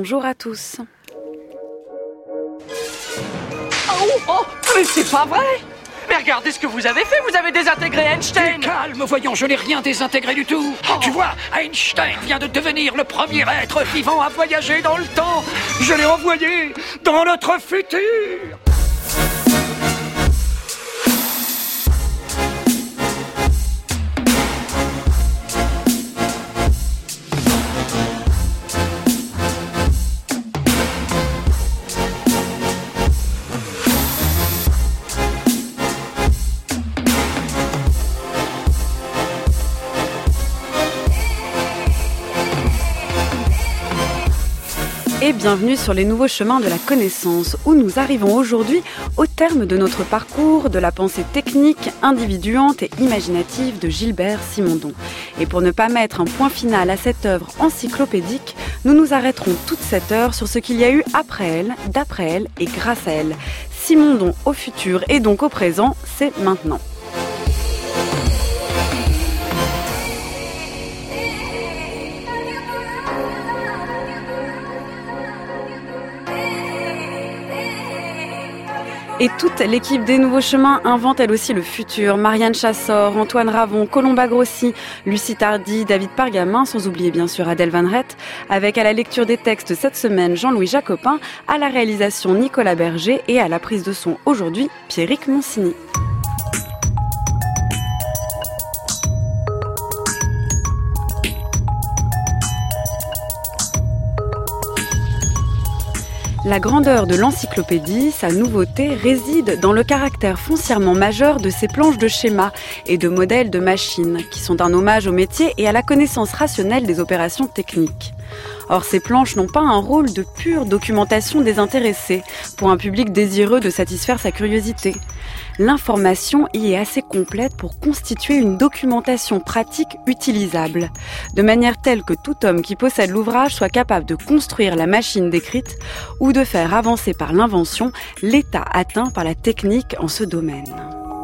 bonjour à tous. Oh, mais c'est pas vrai! Mais regardez ce que vous avez fait, vous avez désintégré Einstein! Calme, voyons, je n'ai rien désintégré du tout. Tu vois, Einstein vient de devenir le premier être vivant à voyager dans le temps. Je l'ai envoyé dans notre futur. Et bienvenue sur les nouveaux chemins de la connaissance, où nous arrivons aujourd'hui au terme de notre parcours de la pensée technique, individuante et imaginative de Gilbert Simondon. Et pour ne pas mettre un point final à cette œuvre encyclopédique, nous nous arrêterons toute cette heure sur ce qu'il y a eu après elle, d'après elle et grâce à elle. Simondon au futur et donc au présent, c'est maintenant. Et toute l'équipe des Nouveaux Chemins invente elle aussi le futur. Marianne Chassor, Antoine Ravon, Colomba Grossi, Lucie Tardy, David Pargamin, sans oublier bien sûr Adèle Van Rett, avec à la lecture des textes cette semaine Jean-Louis Jacopin, à la réalisation Nicolas Berger et à la prise de son aujourd'hui Pierrick Moncini. La grandeur de l'encyclopédie, sa nouveauté, réside dans le caractère foncièrement majeur de ces planches de schémas et de modèles de machines, qui sont un hommage au métier et à la connaissance rationnelle des opérations techniques. Or, ces planches n'ont pas un rôle de pure documentation désintéressée, pour un public désireux de satisfaire sa curiosité. L'information y est assez complète pour constituer une documentation pratique utilisable, de manière telle que tout homme qui possède l'ouvrage soit capable de construire la machine décrite ou de faire avancer par l'invention l'état atteint par la technique en ce domaine.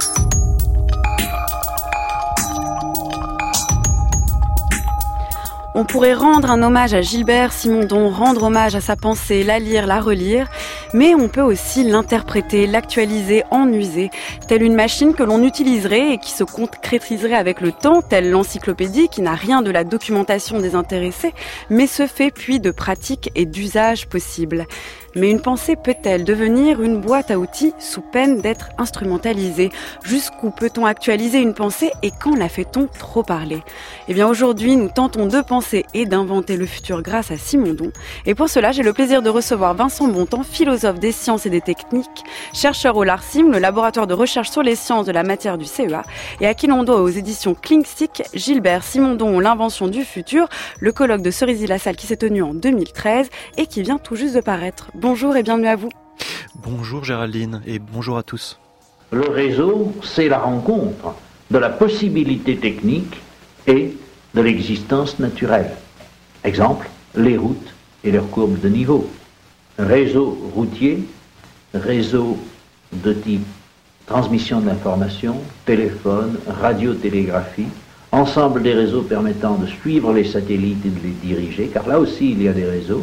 On pourrait rendre un hommage à Gilbert Simondon, rendre hommage à sa pensée, la lire, la relire, mais on peut aussi l'interpréter, l'actualiser, en user, telle une machine que l'on utiliserait et qui se concrétiserait avec le temps, telle l'encyclopédie qui n'a rien de la documentation désintéressée, mais se fait puis de pratiques et d'usages possibles. Mais une pensée peut-elle devenir une boîte à outils sous peine d'être instrumentalisée? Jusqu'où peut-on actualiser une pensée et quand la fait-on trop parler? Eh bien aujourd'hui, nous tentons de penser et d'inventer le futur grâce à Simondon. Et pour cela, j'ai le plaisir de recevoir Vincent Bontemps, philosophe des sciences et des techniques, chercheur au LARCIM, le laboratoire de recherche sur les sciences de la matière du CEA, et à qui l'on doit aux éditions Klingstik, Gilbert Simondon, l'invention du futur, le colloque de Cerisy-la-Salle qui s'est tenu en 2013 et qui vient tout juste de paraître. Bonjour et bienvenue à vous. Bonjour Géraldine et bonjour à tous. Le réseau, c'est la rencontre de la possibilité technique et de l'existence naturelle. Exemple, les routes et leurs courbes de niveau. Réseau routier, réseau de type transmission de l'information, téléphone, radiotélégraphie, ensemble des réseaux permettant de suivre les satellites et de les diriger, car là aussi il y a des réseaux.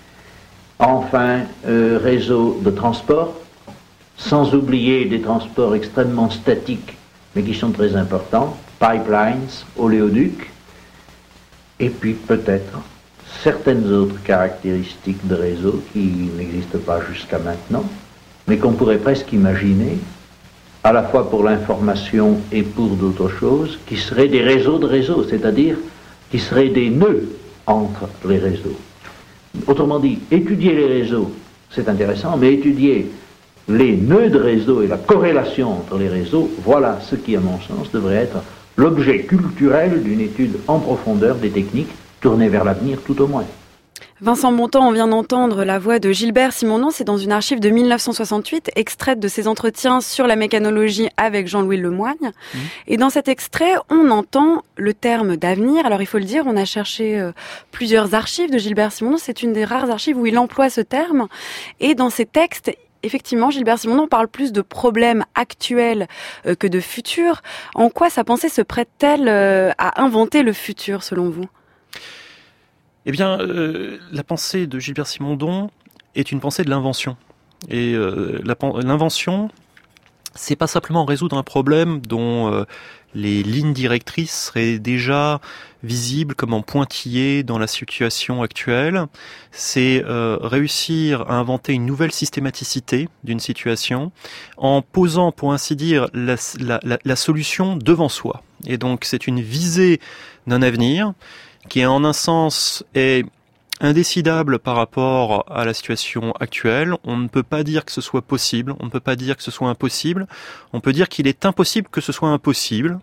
Enfin, réseau de transport, sans oublier des transports extrêmement statiques, mais qui sont très importants, pipelines, oléoducs, et puis peut-être certaines autres caractéristiques de réseau qui n'existent pas jusqu'à maintenant, mais qu'on pourrait presque imaginer, à la fois pour l'information et pour d'autres choses, qui seraient des réseaux de réseaux, c'est-à-dire qui seraient des nœuds entre les réseaux. Autrement dit, étudier les réseaux, c'est intéressant, mais étudier les nœuds de réseau et la corrélation entre les réseaux, voilà ce qui, à mon sens, devrait être l'objet culturel d'une étude en profondeur des techniques tournées vers l'avenir, tout au moins. Vincent Bontemps, on vient d'entendre la voix de Gilbert Simondon, c'est dans une archive de 1968, extraite de ses entretiens sur la mécanologie avec Jean-Louis Lemoigne. Et dans cet extrait, on entend le terme d'avenir. Alors il faut le dire, on a cherché plusieurs archives de Gilbert Simondon, c'est une des rares archives où il emploie ce terme. Et dans ses textes, effectivement, Gilbert Simondon parle plus de problèmes actuels que de futurs. En quoi sa pensée se prête-t-elle à inventer le futur, selon vous ? Eh bien, la pensée de Gilbert Simondon est une pensée de l'invention. Et l'invention, c'est pas simplement résoudre un problème dont les lignes directrices seraient déjà visibles comme en pointillés dans la situation actuelle. C'est réussir à inventer une nouvelle systématicité d'une situation en posant, pour ainsi dire, la solution devant soi. Et donc, c'est une visée d'un avenir qui, en un sens, est indécidable par rapport à la situation actuelle. On ne peut pas dire que ce soit possible, on ne peut pas dire que ce soit impossible, on peut dire qu'il est impossible que ce soit impossible.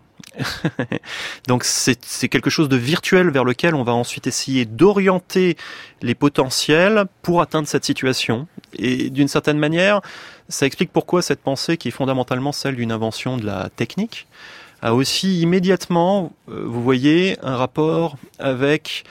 Donc c'est quelque chose de virtuel vers lequel on va ensuite essayer d'orienter les potentiels pour atteindre cette situation. Et d'une certaine manière, ça explique pourquoi cette pensée, qui est fondamentalement celle d'une invention de la technique, a aussi immédiatement, vous voyez, un rapport avec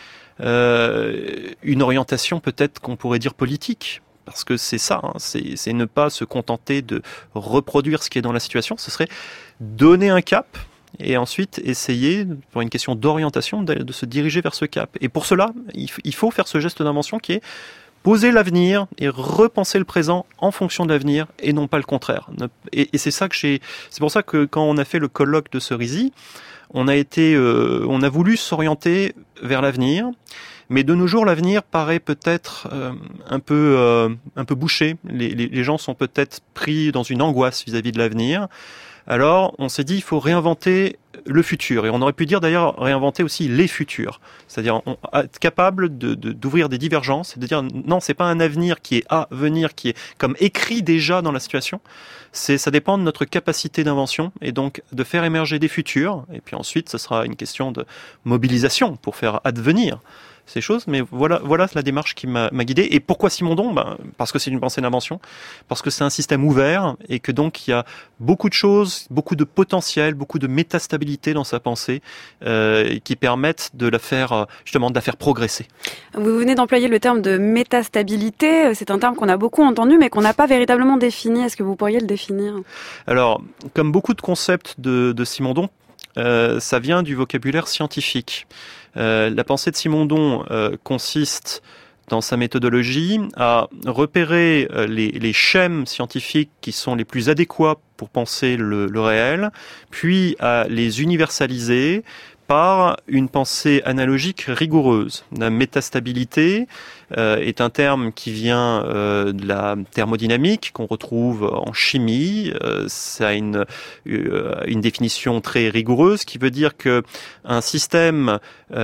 une orientation peut-être qu'on pourrait dire politique. Parce que c'est ça, hein, c'est ne pas se contenter de reproduire ce qui est dans la situation, ce serait donner un cap et ensuite essayer, pour une question d'orientation, de se diriger vers ce cap. Et pour cela, il faut faire ce geste d'invention qui est poser l'avenir et repenser le présent en fonction de l'avenir et non pas le contraire. Et c'est pour ça que quand on a fait le colloque de Cerisy, on a voulu s'orienter vers l'avenir, mais de nos jours l'avenir paraît peut-être un peu bouché. Les gens sont peut-être pris dans une angoisse vis-à-vis de l'avenir. Alors, on s'est dit, il faut réinventer le futur. Et on aurait pu dire d'ailleurs réinventer aussi les futurs. C'est-à-dire être capable d'ouvrir des divergences et de dire non, c'est pas un avenir qui est à venir, qui est comme écrit déjà dans la situation. Ça dépend de notre capacité d'invention et donc de faire émerger des futurs. Et puis ensuite, ce sera une question de mobilisation pour faire advenir ces choses, mais voilà la démarche qui m'a guidé. Et pourquoi Simondon ? Parce que c'est une pensée d'invention, parce que c'est un système ouvert et que donc il y a beaucoup de choses, beaucoup de potentiel, beaucoup de métastabilité dans sa pensée qui permettent de la faire progresser. Vous venez d'employer le terme de métastabilité. C'est un terme qu'on a beaucoup entendu, mais qu'on n'a pas véritablement défini. Est-ce que vous pourriez le définir ? Alors, comme beaucoup de concepts de Simondon, ça vient du vocabulaire scientifique. La pensée de Simondon consiste dans sa méthodologie à repérer les schèmes scientifiques qui sont les plus adéquats pour penser le réel, puis à les universaliser par une pensée analogique rigoureuse. La métastabilité est un terme qui vient de la thermodynamique qu'on retrouve en chimie. Ça a une définition très rigoureuse qui veut dire que un système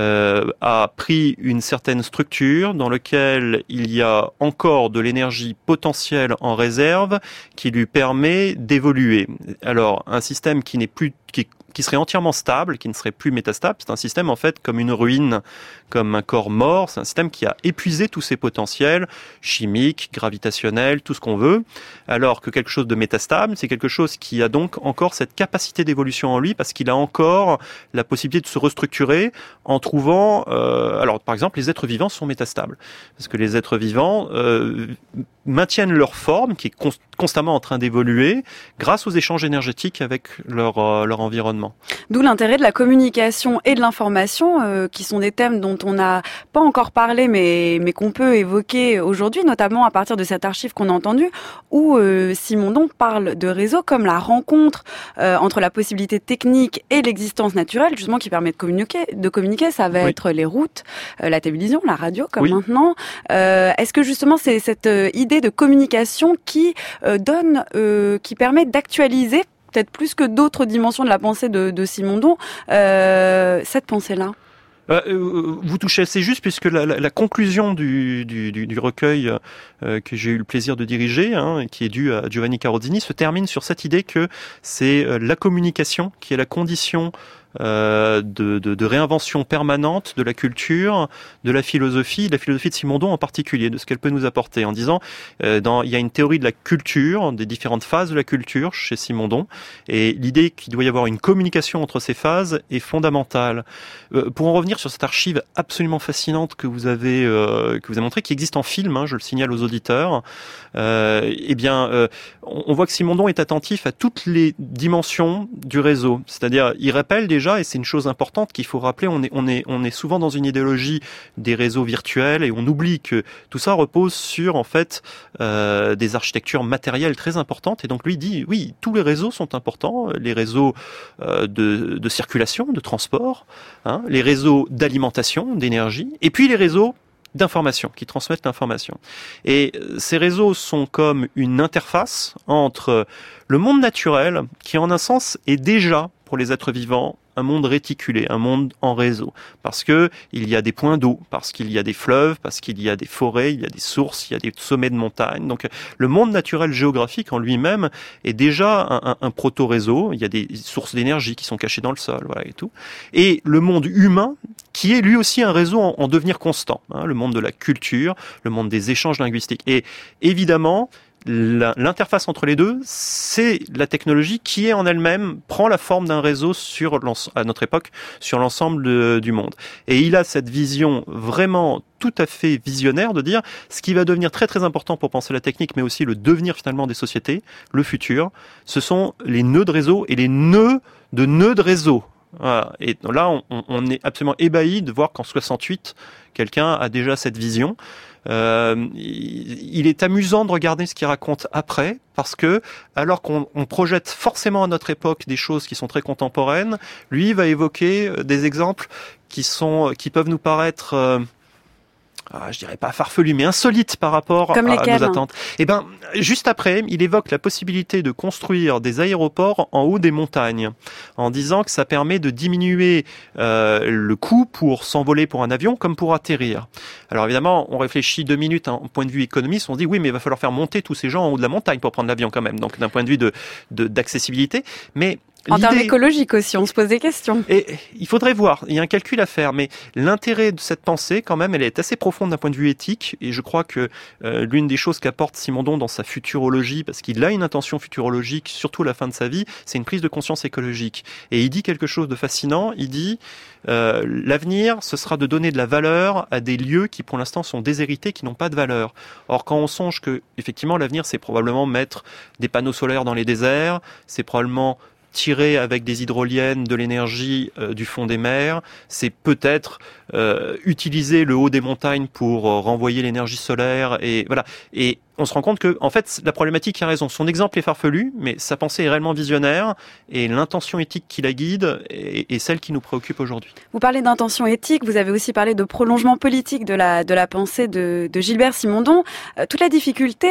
a pris une certaine structure dans laquelle il y a encore de l'énergie potentielle en réserve qui lui permet d'évoluer. Alors, un système qui serait entièrement stable, qui ne serait plus métastable, c'est un système en fait comme une ruine, comme un corps mort, c'est un système qui a épuisé tous ses potentiels chimiques, gravitationnels, tout ce qu'on veut, alors que quelque chose de métastable, c'est quelque chose qui a donc encore cette capacité d'évolution en lui, parce qu'il a encore la possibilité de se restructurer en trouvant... alors par exemple, les êtres vivants sont métastables, parce que les êtres vivants maintiennent leur forme, qui est constamment en train d'évoluer, grâce aux échanges énergétiques avec leur environnement. D'où l'intérêt de la communication et de l'information, qui sont des thèmes dont on n'a pas encore parlé, mais qu'on peut évoquer aujourd'hui, notamment à partir de cette archive qu'on a entendue, où Simondon parle de réseaux comme la rencontre entre la possibilité technique et l'existence naturelle, justement, qui permet de communiquer. Ça va être les routes, la télévision, la radio, comme maintenant. Est-ce que justement c'est cette idée de communication qui permet d'actualiser, peut-être plus que d'autres dimensions de la pensée de Simondon, cette pensée-là? Vous touchez assez juste, puisque la conclusion du recueil que j'ai eu le plaisir de diriger, qui est due à Giovanni Carozzini, se termine sur cette idée que c'est la communication qui est la condition de réinvention permanente de la culture, de la philosophie de Simondon en particulier, de ce qu'elle peut nous apporter, en disant il y a une théorie de la culture, des différentes phases de la culture chez Simondon, et l'idée qu'il doit y avoir une communication entre ces phases est fondamentale. Pour en revenir sur cette archive absolument fascinante que vous avez montrée, qui existe en film, je le signale aux auditeurs, on voit que Simondon est attentif à toutes les dimensions du réseau, c'est-à-dire il rappelle des déjà, et c'est une chose importante qu'il faut rappeler, on est souvent dans une idéologie des réseaux virtuels et on oublie que tout ça repose sur en fait des architectures matérielles très importantes. Et donc lui dit oui, tous les réseaux sont importants, les réseaux de circulation, de transport, les réseaux d'alimentation, d'énergie, et puis les réseaux d'information, qui transmettent l'information. Et ces réseaux sont comme une interface entre le monde naturel, qui en un sens est déjà, pour les êtres vivants, un monde réticulé, un monde en réseau. Parce que il y a des points d'eau, parce qu'il y a des fleuves, parce qu'il y a des forêts, il y a des sources, il y a des sommets de montagnes. Donc le monde naturel géographique en lui-même est déjà un proto-réseau. Il y a des sources d'énergie qui sont cachées dans le sol, voilà, et tout. Et le monde humain, qui est lui aussi un réseau en devenir constant, le monde de la culture, le monde des échanges linguistiques. Et évidemment, l'interface entre les deux, c'est la technologie qui est en elle-même prend la forme d'un réseau à notre époque sur l'ensemble du monde. Et il a cette vision vraiment tout à fait visionnaire de dire ce qui va devenir très très important pour penser la technique, mais aussi le devenir finalement des sociétés, le futur, ce sont les nœuds de réseau et les nœuds de réseau. Voilà. Et là, on est absolument ébahi de voir qu'en 68, quelqu'un a déjà cette vision. Il est amusant de regarder ce qu'il raconte après, parce que alors qu'on projette forcément à notre époque des choses qui sont très contemporaines, lui va évoquer des exemples qui peuvent nous paraître je dirais pas farfelu, mais insolite par rapport à nos attentes. Et ben, juste après, il évoque la possibilité de construire des aéroports en haut des montagnes, en disant que ça permet de diminuer le coût pour s'envoler pour un avion comme pour atterrir. Alors évidemment, on réfléchit 2 minutes d'un point de vue économiste, on se dit oui, mais il va falloir faire monter tous ces gens en haut de la montagne pour prendre l'avion quand même. Donc d'un point de vue d'accessibilité, mais en termes écologiques aussi, on se pose des questions. Et il faudrait voir, il y a un calcul à faire, mais l'intérêt de cette pensée, quand même, elle est assez profonde d'un point de vue éthique, et je crois que l'une des choses qu'apporte Simondon dans sa futurologie, parce qu'il a une intention futurologique, surtout à la fin de sa vie, c'est une prise de conscience écologique. Et il dit quelque chose de fascinant, il dit l'avenir, ce sera de donner de la valeur à des lieux qui pour l'instant sont déshérités, qui n'ont pas de valeur. Or, quand on songe que, effectivement, l'avenir, c'est probablement mettre des panneaux solaires dans les déserts, c'est probablement tirer avec des hydroliennes de l'énergie du fond des mers, c'est peut-être utiliser le haut des montagnes pour renvoyer l'énergie solaire, et voilà. Et on se rend compte que, en fait, la problématique a raison. Son exemple est farfelu, mais sa pensée est réellement visionnaire, et l'intention éthique qui la guide est celle qui nous préoccupe aujourd'hui. Vous parlez d'intention éthique, vous avez aussi parlé de prolongement politique de la pensée de Gilbert Simondon. Toute la difficulté,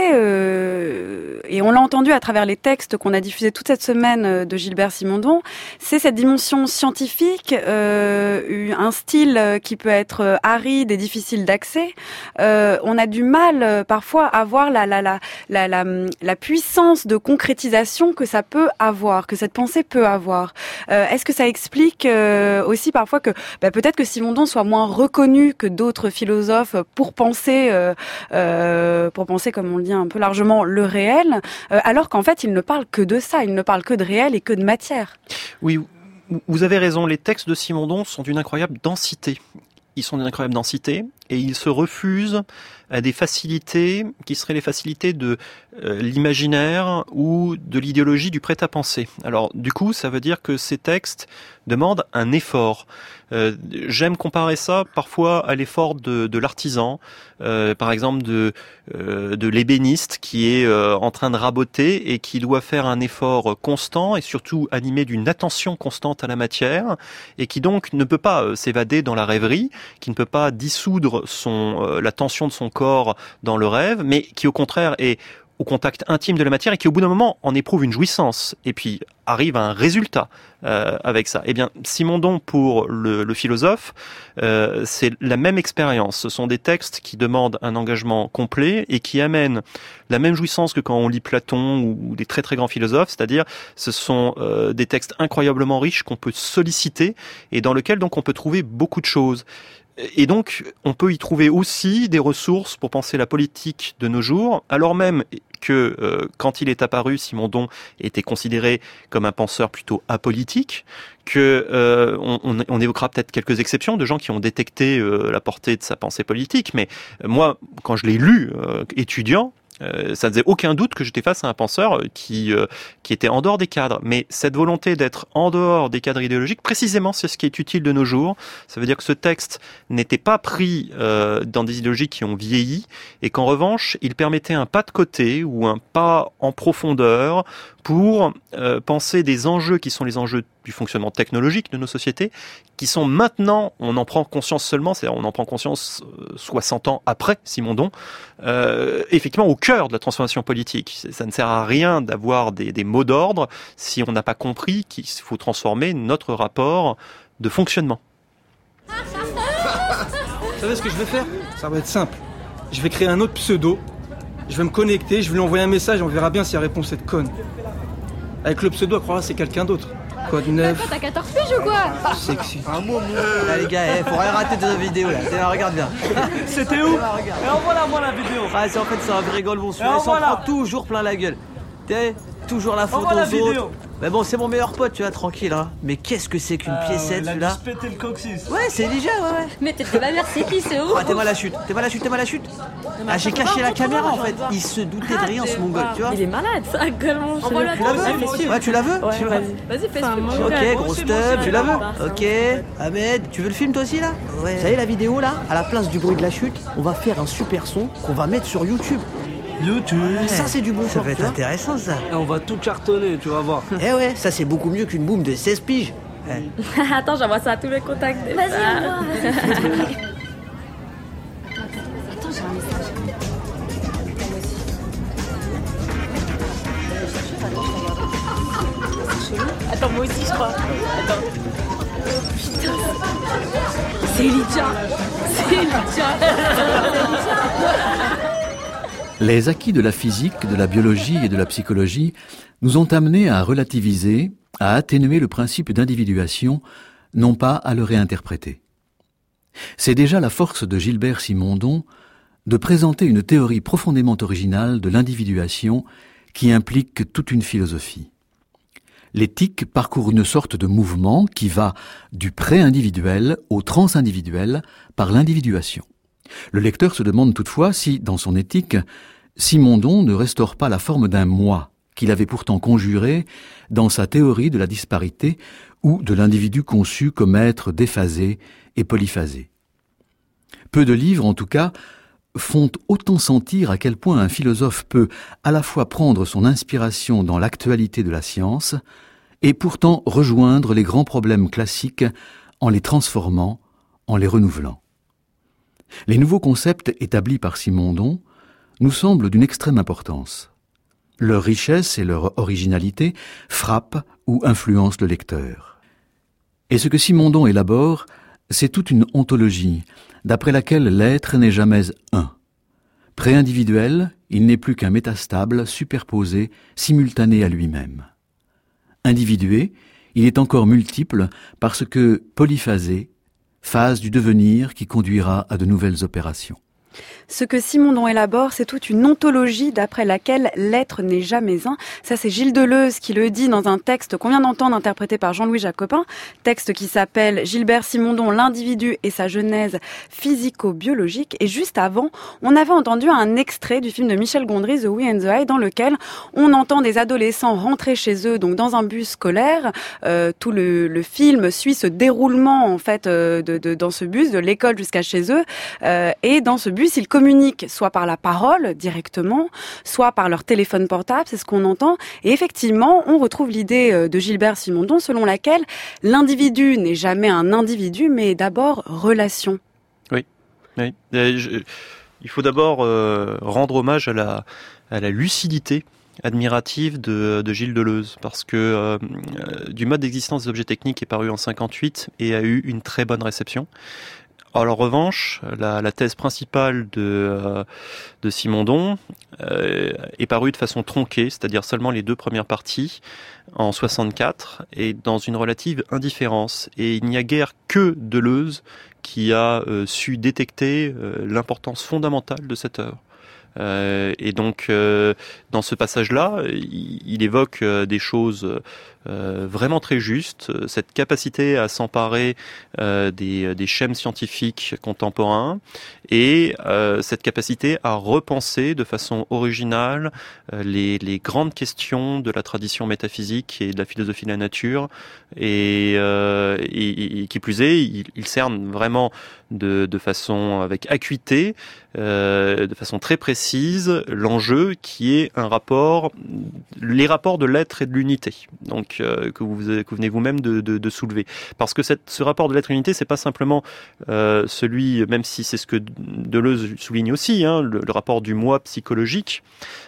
et on l'a entendu à travers les textes qu'on a diffusés toute cette semaine de Gilbert Simondon, c'est cette dimension scientifique, un style qui peut être aride et difficile d'accès. On a du mal parfois à voir la puissance de concrétisation que ça peut avoir, que cette pensée peut avoir. Est-ce que ça explique aussi parfois que peut-être que Simondon soit moins reconnu que d'autres philosophes pour penser, comme on le dit un peu largement, le réel, alors qu'en fait il ne parle que de ça, il ne parle que de réel et que de matière. Oui, vous avez raison, les textes de Simondon sont d'une incroyable densité. Ils sont d'une incroyable densité et ils se refusent à des facilités qui seraient les facilités de l'imaginaire ou de l'idéologie du prêt-à-penser. Alors du coup, ça veut dire que ces textes demandent un effort. J'aime comparer ça parfois à l'effort de l'artisan, par exemple de l'ébéniste qui est en train de raboter et qui doit faire un effort constant et surtout animé d'une attention constante à la matière et qui donc ne peut pas s'évader dans la rêverie, qui ne peut pas dissoudre la tension de son corps dans le rêve, mais qui au contraire est au contact intime de la matière et qui au bout d'un moment en éprouve une jouissance et puis arrive à un résultat avec ça. Eh bien, Simondon pour le philosophe, c'est la même expérience. Ce sont des textes qui demandent un engagement complet et qui amènent la même jouissance que quand on lit Platon ou des très très grands philosophes, c'est-à-dire ce sont des textes incroyablement riches qu'on peut solliciter et dans lesquels donc on peut trouver beaucoup de choses. Et donc, on peut y trouver aussi des ressources pour penser la politique de nos jours, alors même que quand il est apparu, Simondon était considéré comme un penseur plutôt apolitique, que on évoquera peut-être quelques exceptions de gens qui ont détecté la portée de sa pensée politique, mais moi, quand je l'ai lu étudiant, Ça ne faisait aucun doute que j'étais face à un penseur qui était en dehors des cadres. Mais cette volonté d'être en dehors des cadres idéologiques, précisément, c'est ce qui est utile de nos jours. Ça veut dire que ce texte n'était pas pris dans des idéologies qui ont vieilli, et qu'en revanche, il permettait un pas de côté ou un pas en profondeur pour penser des enjeux qui sont les enjeux du fonctionnement technologique de nos sociétés, qui sont maintenant, on en prend conscience seulement, c'est-à-dire on en prend conscience 60 ans après Simondon, effectivement au cœur de la transformation politique. Ça ne sert à rien d'avoir des mots d'ordre si on n'a pas compris qu'il faut transformer notre rapport de fonctionnement. Vous savez ce que je vais faire ? Ça va être simple. Je vais créer un autre pseudo, je vais me connecter, je vais lui envoyer un message et on verra bien si elle répond cette conne. Avec le pseudo, elle croira que c'est quelqu'un d'autre. Quoi du neuf ? T'as 14 piges ou quoi ? Sexy. Les gars, faut rien rater de la vidéo là. Regarde bien. C'était où ? Et envoie-moi la vidéo. Ah, c'est en fait ça, rigole bon, celui-là, s'en prend toujours plein la gueule. T'es toujours la faute aux autres. Mais bon, c'est mon meilleur pote, tu vois, tranquille, hein. Mais qu'est-ce que c'est qu'une piécette, celui-là ? Il a pété le coccyx. Ouais, c'est Elijah, ouais. Mais t'es de la merde, c'est qui, c'est où ? Ah, t'es mal à la chute. Ah, j'ai caché la caméra, en fait. Il se doutait de rien, ce mongol, tu vois. Il est malade, ça, comment Tu la veux ? Ouais, tu la veux ? Vas-y, fais-le. Ok, grosse teub, tu la veux ? Ok. Ahmed, tu veux le film toi aussi là ? Ouais. Vous savez la vidéo là ? À la place du bruit de la chute, on va faire un super son qu'on va mettre sur YouTube. Ça c'est du bon son. Ça va être intéressant ça. Et on va tout cartonner, tu vas voir. Eh ouais, ça c'est beaucoup mieux qu'une boum de 16 piges. Attends, j'envoie ça à tous les contacts. Vas-y, envoie. Attends, j'ai un message. Attends, moi aussi je crois. Attends. Putain. C'est Elijah. Les acquis de la physique, de la biologie et de la psychologie nous ont amenés à relativiser, à atténuer le principe d'individuation, non pas à le réinterpréter. C'est déjà la force de Gilbert Simondon de présenter une théorie profondément originale de l'individuation qui implique toute une philosophie. L'éthique parcourt une sorte de mouvement qui va du pré-individuel au transindividuel par l'individuation. Le lecteur se demande toutefois si, dans son éthique, Simondon ne restaure pas la forme d'un moi qu'il avait pourtant conjuré dans sa théorie de la disparité ou de l'individu conçu comme être déphasé et polyphasé. Peu de livres, en tout cas, font autant sentir à quel point un philosophe peut à la fois prendre son inspiration dans l'actualité de la science et pourtant rejoindre les grands problèmes classiques en les transformant, en les renouvelant. Les nouveaux concepts établis par Simondon nous semblent d'une extrême importance. Leur richesse et leur originalité frappent ou influencent le lecteur. Et ce que Simondon élabore, c'est toute une ontologie, d'après laquelle l'être n'est jamais un. Pré-individuel, il n'est plus qu'un métastable superposé, simultané à lui-même. Individué, il est encore multiple parce que polyphasé, phase du devenir qui conduira à de nouvelles opérations. Ce que Simondon élabore, c'est toute une ontologie d'après laquelle l'être n'est jamais un. Ça, c'est Gilles Deleuze qui le dit dans un texte qu'on vient d'entendre interprété par Jean-Louis Jacopin, texte qui s'appelle Gilbert Simondon, l'individu et sa genèse physico-biologique. Et juste avant, on avait entendu un extrait du film de Michel Gondry, The We and the I, dans lequel on entend des adolescents rentrer chez eux, donc dans un bus scolaire. Tout le film suit ce déroulement en fait dans ce bus, de l'école jusqu'à chez eux. Et dans ce bus, ils communiquent soit par la parole directement, soit par leur téléphone portable, c'est ce qu'on entend. Et effectivement, on retrouve l'idée de Gilbert Simondon selon laquelle l'individu n'est jamais un individu, mais d'abord relation. Oui. Il faut d'abord rendre hommage à la lucidité admirative de Gilles Deleuze, parce que du mode d'existence des objets techniques est paru en 1958 et a eu une très bonne réception. En revanche, la thèse principale de Simondon est parue de façon tronquée, c'est-à-dire seulement les 2 premières parties, en 64, et dans une relative indifférence. Et il n'y a guère que Deleuze qui a su détecter l'importance fondamentale de cette œuvre. Et donc, dans ce passage-là, il évoque des choses vraiment très justes, cette capacité à s'emparer des schèmes scientifiques contemporains et cette capacité à repenser de façon originale les grandes questions de la tradition métaphysique et de la philosophie de la nature. Et qui plus est, il cerne vraiment de façon avec acuité, de façon très précise, l'enjeu qui est les rapports de l'être et de l'unité. Donc que vous venez vous-même de soulever. Parce que ce rapport de l'être et de l'unité, c'est pas simplement celui, même si c'est ce que Deleuze souligne aussi, hein, le rapport du moi psychologique.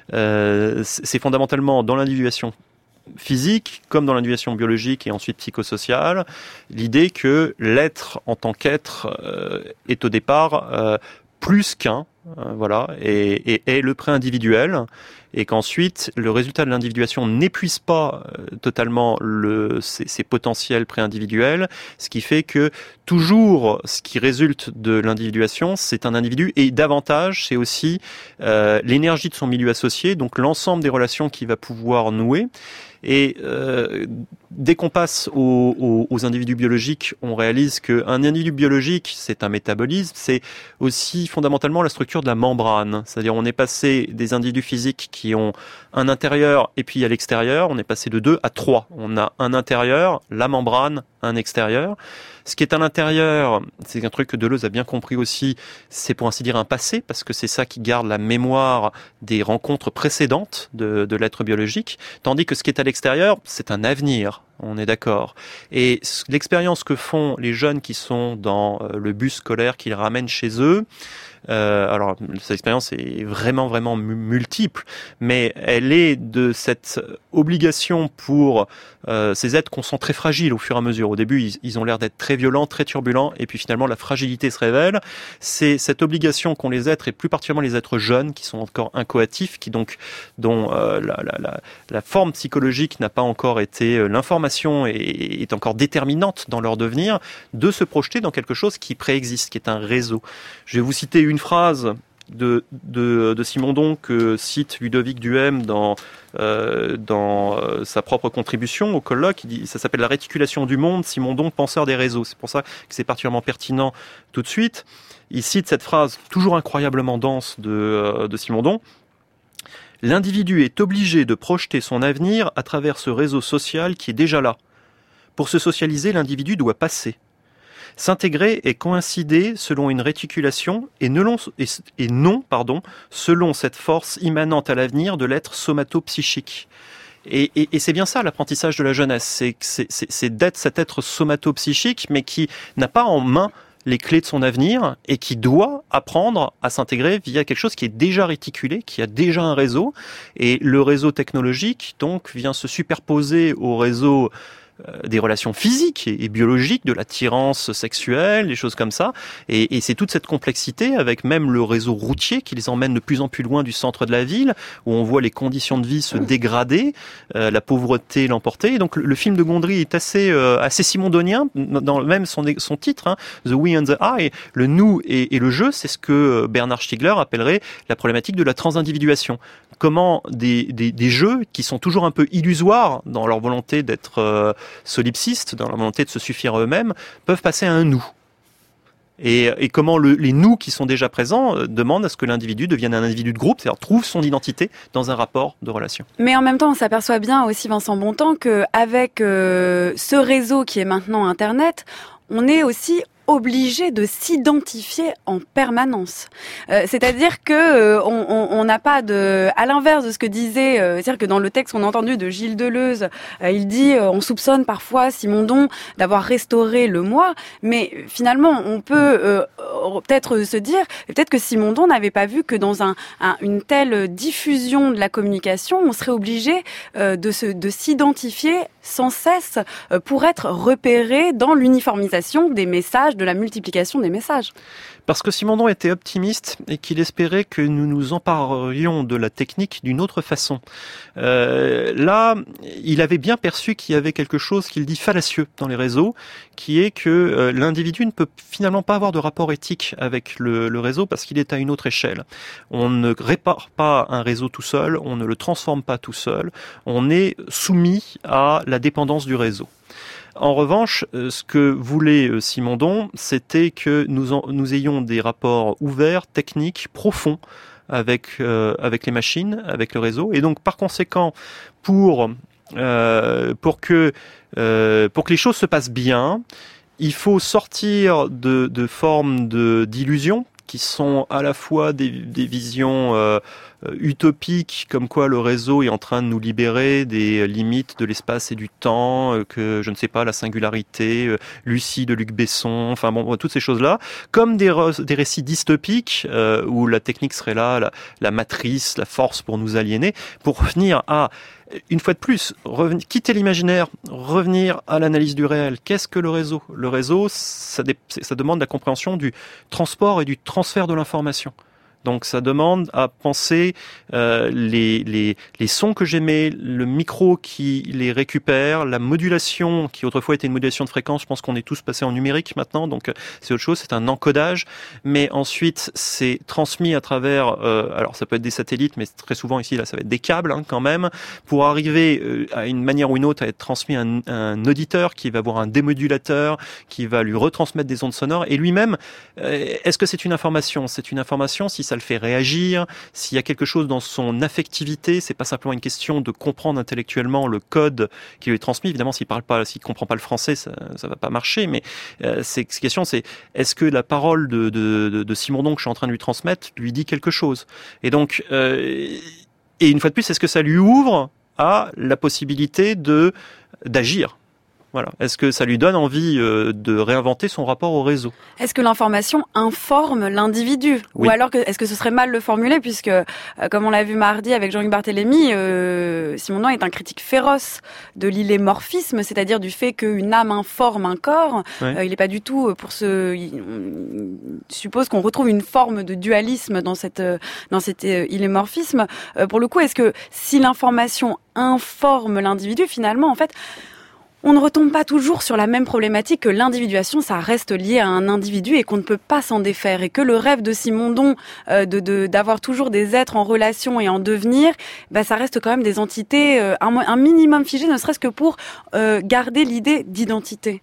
C'est fondamentalement dans l'individuation physique, comme dans l'individuation biologique et ensuite psychosociale, l'idée que l'être en tant qu'être est au départ plus qu'un, voilà, et est le pré-individuel, et qu'ensuite le résultat de l'individuation n'épuise pas totalement ses potentiels pré-individuels, ce qui fait que toujours ce qui résulte de l'individuation, c'est un individu, et davantage c'est aussi l'énergie de son milieu associé, donc l'ensemble des relations qu'il va pouvoir nouer. Et dès qu'on passe aux individus biologiques, on réalise qu'un individu biologique, c'est un métabolisme, c'est aussi fondamentalement la structure de la membrane. C'est-à-dire on est passé des individus physiques qui ont un intérieur et puis à l'extérieur, on est passé de 2 à 3. On a un intérieur, la membrane, un extérieur. Ce qui est à l'intérieur, c'est un truc que Deleuze a bien compris aussi, c'est pour ainsi dire un passé, parce que c'est ça qui garde la mémoire des rencontres précédentes de l'être biologique, tandis que ce qui est à l'extérieur, c'est un avenir, on est d'accord. Et l'expérience que font les jeunes qui sont dans le bus scolaire qu'ils ramènent chez eux, alors cette expérience est vraiment multiple, mais elle est de cette obligation pour ces êtres qu'on sent très fragiles au fur et à mesure. Au début, ils ont l'air d'être très violents, très turbulents, et puis finalement la fragilité se révèle. C'est cette obligation qu'ont les êtres, et plus particulièrement les êtres jeunes, qui sont encore incoatifs, dont la forme psychologique n'a pas encore été, l'information est encore déterminante dans leur devenir, de se projeter dans quelque chose qui préexiste, qui est un réseau. Je vais vous citer une phrase de Simondon que cite Ludovic Duhem dans sa propre contribution au colloque. Ça s'appelle La réticulation du monde, Simondon, penseur des réseaux. C'est pour ça que c'est particulièrement pertinent tout de suite. Il cite cette phrase toujours incroyablement dense de Simondon. L'individu est obligé de projeter son avenir à travers ce réseau social qui est déjà là. Pour se socialiser, l'individu doit passer. S'intégrer et coïncider selon une réticulation et non selon cette force immanente à l'avenir de l'être somato-psychique. Et c'est bien ça l'apprentissage de la jeunesse, c'est d'être cet être somato-psychique, mais qui n'a pas en main les clés de son avenir et qui doit apprendre à s'intégrer via quelque chose qui est déjà réticulé, qui a déjà un réseau. Et le réseau technologique, donc, vient se superposer au réseau des relations physiques et biologiques, de l'attirance sexuelle, des choses comme ça. Et c'est toute cette complexité avec même le réseau routier qui les emmène de plus en plus loin du centre de la ville, où on voit les conditions de vie se dégrader, la pauvreté l'emporter. Et donc le film de Gondry est assez simondonien, dans même son titre, hein, The We and the I, le nous et le je, c'est ce que Bernard Stiegler appellerait la problématique de la transindividuation. Comment des jeux qui sont toujours un peu illusoires dans leur volonté d'être solipsistes, dans leur volonté de se suffire à eux-mêmes, peuvent passer à un nous. Et comment les nous qui sont déjà présents demandent à ce que l'individu devienne un individu de groupe, c'est-à-dire trouve son identité dans un rapport de relation. Mais en même temps, on s'aperçoit bien aussi, Vincent Bontemps, qu'avec ce réseau qui est maintenant Internet, on est aussi obligé de s'identifier en permanence. C'est-à-dire que on n'a pas à l'inverse de ce que disait, c'est-à-dire que dans le texte qu'on a entendu de Gilles Deleuze, il dit on soupçonne parfois Simondon d'avoir restauré le moi, mais finalement on peut peut-être se dire peut-être que Simondon n'avait pas vu que dans une telle diffusion de la communication, on serait obligé de s'identifier sans cesse pour être repéré dans l'uniformisation des messages de la multiplication des messages. Parce que Simondon était optimiste et qu'il espérait que nous nous emparerions de la technique d'une autre façon. Là, il avait bien perçu qu'il y avait quelque chose qu'il dit fallacieux dans les réseaux, qui est que l'individu ne peut finalement pas avoir de rapport éthique avec le réseau parce qu'il est à une autre échelle. On ne répare pas un réseau tout seul, on ne le transforme pas tout seul, on est soumis à la dépendance du réseau. En revanche, ce que voulait Simondon, c'était que nous ayons des rapports ouverts, techniques, profonds avec les machines, avec le réseau. Et donc, par conséquent, pour que les choses se passent bien, il faut sortir de formes d'illusions qui sont à la fois des visions utopiques, comme quoi le réseau est en train de nous libérer des limites de l'espace et du temps, que je ne sais pas, la singularité, Lucie de Luc Besson, enfin bon, toutes ces choses-là, comme des récits dystopiques où la technique serait là, la matrice, la force pour nous aliéner, pour venir à une fois de plus, quitter l'imaginaire, revenir à l'analyse du réel. Qu'est-ce que le réseau ? Le réseau, ça demande la compréhension du transport et du transfert de l'information. Donc ça demande à penser les sons que j'émets, le micro qui les récupère, la modulation qui autrefois était une modulation de fréquence, je pense qu'on est tous passés en numérique maintenant, donc c'est autre chose, c'est un encodage, mais ensuite c'est transmis à travers, alors ça peut être des satellites, mais très souvent ici là ça va être des câbles quand même, pour arriver à une manière ou une autre à être transmis à un auditeur qui va avoir un démodulateur, qui va lui retransmettre des ondes sonores, et lui-même, est-ce que c'est une information ? C'est une information si ça le fait réagir, s'il y a quelque chose dans son affectivité, c'est pas simplement une question de comprendre intellectuellement le code qui lui est transmis. Évidemment, s'il comprend pas le français, ça va pas marcher, mais cette question, c'est est-ce que la parole de Simondon que je suis en train de lui transmettre lui dit quelque chose ? Et donc, et une fois de plus, est-ce que ça lui ouvre à la possibilité d'agir ? Voilà. Est-ce que ça lui donne envie de réinventer son rapport au réseau ? Est-ce que l'information informe l'individu ? Oui. Ou alors est-ce que ce serait mal le formuler, puisque comme on l'a vu mardi avec Jean-Luc Barthélémy, Simondon est un critique féroce de l'illémorphisme, c'est-à-dire du fait qu'une âme informe un corps. Ouais. Il n'est pas du tout pour il suppose qu'on retrouve une forme de dualisme dans cet illémorphisme. Pour le coup, est-ce que si l'information informe l'individu, finalement, en fait, on ne retombe pas toujours sur la même problématique, que l'individuation, ça reste lié à un individu et qu'on ne peut pas s'en défaire, et que le rêve de Simondon d'avoir toujours des êtres en relation et en devenir, ça reste quand même des entités un minimum figées, ne serait-ce que pour garder l'idée d'identité.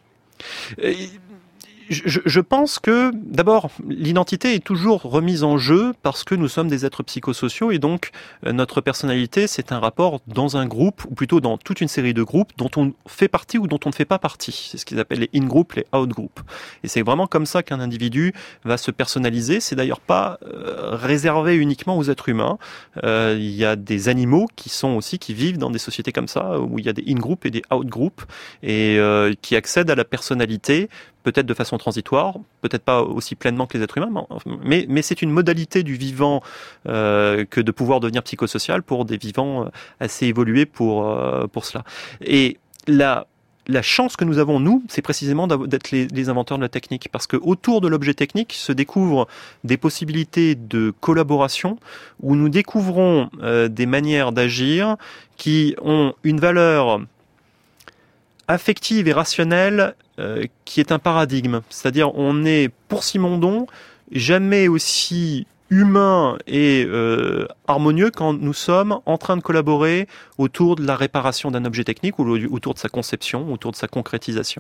Je pense que, d'abord, l'identité est toujours remise en jeu parce que nous sommes des êtres psychosociaux et donc notre personnalité, c'est un rapport dans un groupe, ou plutôt dans toute une série de groupes dont on fait partie ou dont on ne fait pas partie. C'est ce qu'ils appellent les in-groups, les out-groups. Et c'est vraiment comme ça qu'un individu va se personnaliser. C'est d'ailleurs pas réservé uniquement aux êtres humains. Il y a des animaux qui vivent dans des sociétés comme ça, où il y a des in-groups et des out-groups, et qui accèdent à la personnalité, peut-être de façon transitoire, peut-être pas aussi pleinement que les êtres humains, mais c'est une modalité du vivant que de pouvoir devenir psychosocial pour des vivants assez évolués pour cela. Et la chance que nous avons, nous, c'est précisément d'être les inventeurs de la technique, parce que autour de l'objet technique se découvrent des possibilités de collaboration où nous découvrons des manières d'agir qui ont une valeur affective et rationnelle qui est un paradigme. C'est-à-dire, on est, pour Simondon, jamais aussi humain et harmonieux quand nous sommes en train de collaborer autour de la réparation d'un objet technique ou autour de sa conception, autour de sa concrétisation.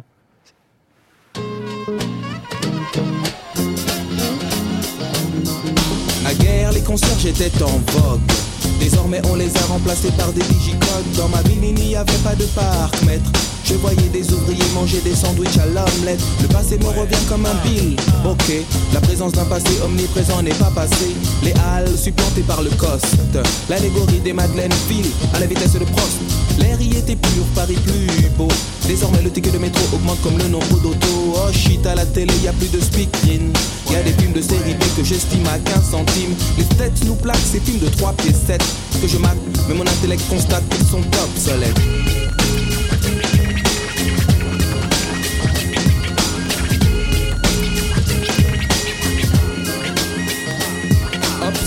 Naguère, les concierges étaient en vogue. Désormais on les a remplacés par des digicodes. Dans ma ville il n'y avait pas de parc-mètre. Je voyais des ouvriers manger des sandwichs à l'omelette. Le passé me revient comme un bill. Ok, la présence d'un passé omniprésent n'est pas passé. Les halles supplantées par le coste. L'allégorie des Madeleines file à la vitesse de Prost. L'air y était pur, Paris plus beau. Désormais le ticket de métro augmente comme le nombre d'autos. Oh shit, à la télé y a plus de speakerine. Y a des films de série B que j'estime à 15 centimes. Les têtes nous plaquent ces films de 3 pieds 7 que je mate, mais mon intellect constate qu'ils sont obsolètes.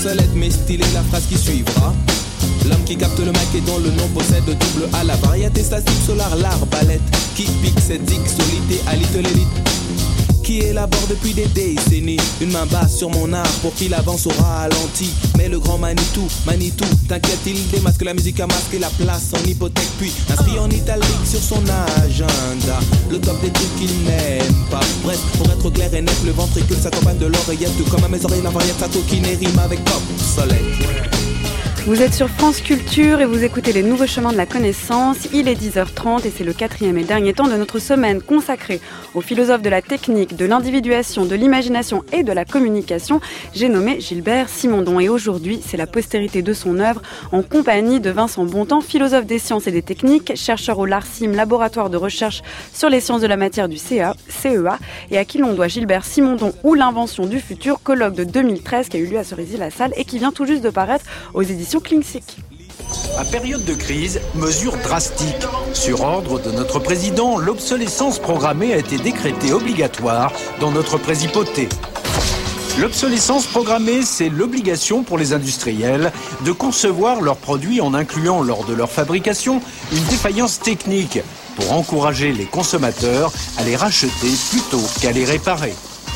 obsolète mais stylé, la phrase qui suivra. L'homme qui capte le mic et dont le nom possède double A. La variété statique solar, l'arbalète qui pique cette solité à l'élite qui élabore depuis des décennies une main basse sur mon art pour qu'il avance au ralenti. Mais le grand Manitou, t'inquiète, il démasque la musique à masquer la place en hypothèque, puis inscrit en italique sur son agenda le top des trucs qu'il n'aime pas. Bref, pour être clair et net, le ventricule s'accompagne de l'oreillette, tout comme à mes oreilles la variété sa coquine rime avec pop soleil. Vous êtes sur France Culture et vous écoutez les nouveaux chemins de la connaissance. Il est 10h30 et c'est le 4e et dernier temps de notre semaine consacrée aux philosophes de la technique, de l'individuation, de l'imagination et de la communication. J'ai nommé Gilbert Simondon et aujourd'hui, c'est la postérité de son œuvre en compagnie de Vincent Bontemps, philosophe des sciences et des techniques, chercheur au LARCIM, laboratoire de recherche sur les sciences de la matière du CEA, et à qui l'on doit Gilbert Simondon ou l'invention du futur, colloque de 2013 qui a eu lieu à Cerisy-la-Salle et qui vient tout juste de paraître aux éditions Klingsik. À période de crise, mesures drastiques. Sur ordre de notre président, l'obsolescence programmée a été décrétée obligatoire dans notre présipauté. L'obsolescence programmée, c'est l'obligation pour les industriels de concevoir leurs produits en incluant lors de leur fabrication une défaillance technique pour encourager les consommateurs à les racheter plutôt qu'à les réparer.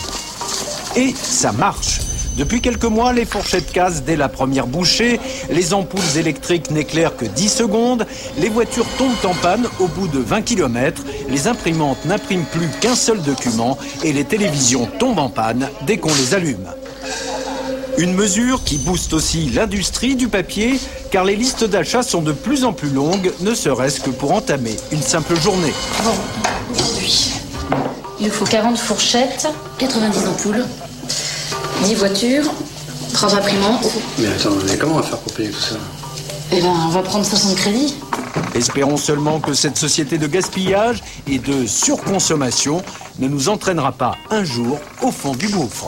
Et ça marche. Depuis quelques mois, les fourchettes cassent dès la première bouchée, les ampoules électriques n'éclairent que 10 secondes, les voitures tombent en panne au bout de 20 km, les imprimantes n'impriment plus qu'un seul document et les télévisions tombent en panne dès qu'on les allume. Une mesure qui booste aussi l'industrie du papier, car les listes d'achats sont de plus en plus longues, ne serait-ce que pour entamer une simple journée. Bon, aujourd'hui, il nous faut 40 fourchettes, 90 ampoules, 10 voitures, 3 imprimantes. Mais attends, mais comment on va faire pour payer tout ça? Eh ben, on va prendre 60 crédits. Espérons seulement que cette société de gaspillage et de surconsommation ne nous entraînera pas un jour au fond du gouffre.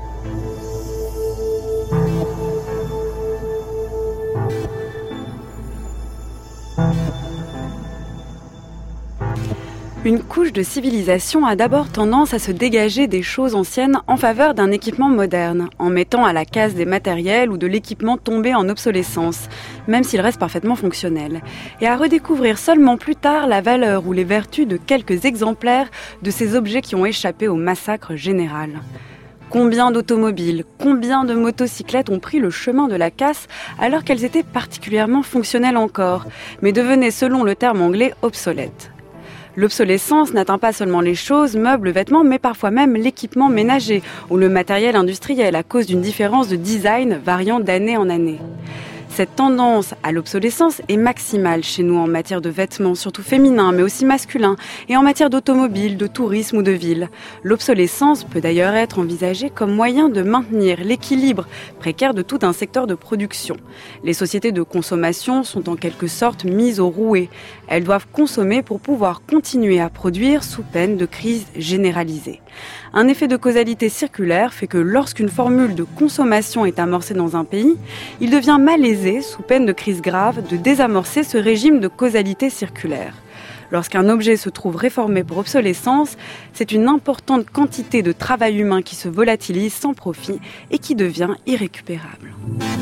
Une couche de civilisation a d'abord tendance à se dégager des choses anciennes en faveur d'un équipement moderne, en mettant à la casse des matériels ou de l'équipement tombé en obsolescence, même s'il reste parfaitement fonctionnel, et à redécouvrir seulement plus tard la valeur ou les vertus de quelques exemplaires de ces objets qui ont échappé au massacre général. Combien d'automobiles, combien de motocyclettes ont pris le chemin de la casse alors qu'elles étaient particulièrement fonctionnelles encore, mais devenaient selon le terme anglais obsolètes. L'obsolescence n'atteint pas seulement les choses, meubles, vêtements, mais parfois même l'équipement ménager ou le matériel industriel à cause d'une différence de design variant d'année en année. Cette tendance à l'obsolescence est maximale chez nous en matière de vêtements, surtout féminins, mais aussi masculins, et en matière d'automobile, de tourisme ou de ville. L'obsolescence peut d'ailleurs être envisagée comme moyen de maintenir l'équilibre précaire de tout un secteur de production. Les sociétés de consommation sont en quelque sorte mises au rouet. Elles doivent consommer pour pouvoir continuer à produire sous peine de crise généralisée. Un effet de causalité circulaire fait que lorsqu'une formule de consommation est amorcée dans un pays, il devient malaisé, sous peine de crise grave, de désamorcer ce régime de causalité circulaire. Lorsqu'un objet se trouve réformé pour obsolescence, c'est une importante quantité de travail humain qui se volatilise sans profit et qui devient irrécupérable.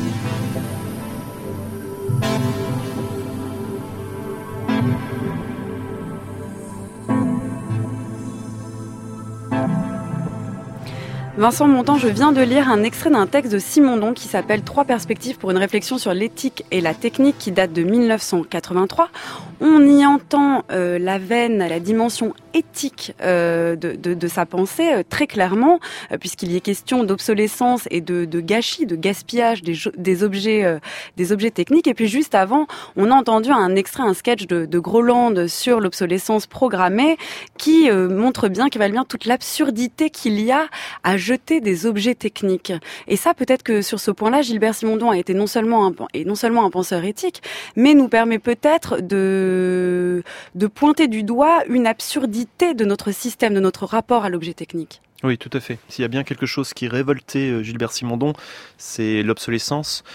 Vincent Bontemps, je viens de lire un extrait d'un texte de Simondon qui s'appelle « 3 perspectives pour une réflexion sur l'éthique et la technique » qui date de 1983. On y entend la veine, la dimension éthique de sa pensée très clairement, puisqu'il y est question d'obsolescence et de gâchis, de gaspillage des objets techniques. Et puis juste avant, on a entendu un extrait, un sketch de Groland sur l'obsolescence programmée qui montre bien, qui va bien toute l'absurdité qu'il y a à jeter des objets techniques. Et ça, peut-être que sur ce point-là, Gilbert Simondon a été non seulement un penseur éthique, mais nous permet peut-être de pointer du doigt une absurdité de notre système, de notre rapport à l'objet technique. Oui, tout à fait. S'il y a bien quelque chose qui révoltait Gilbert Simondon, c'est l'obsolescence.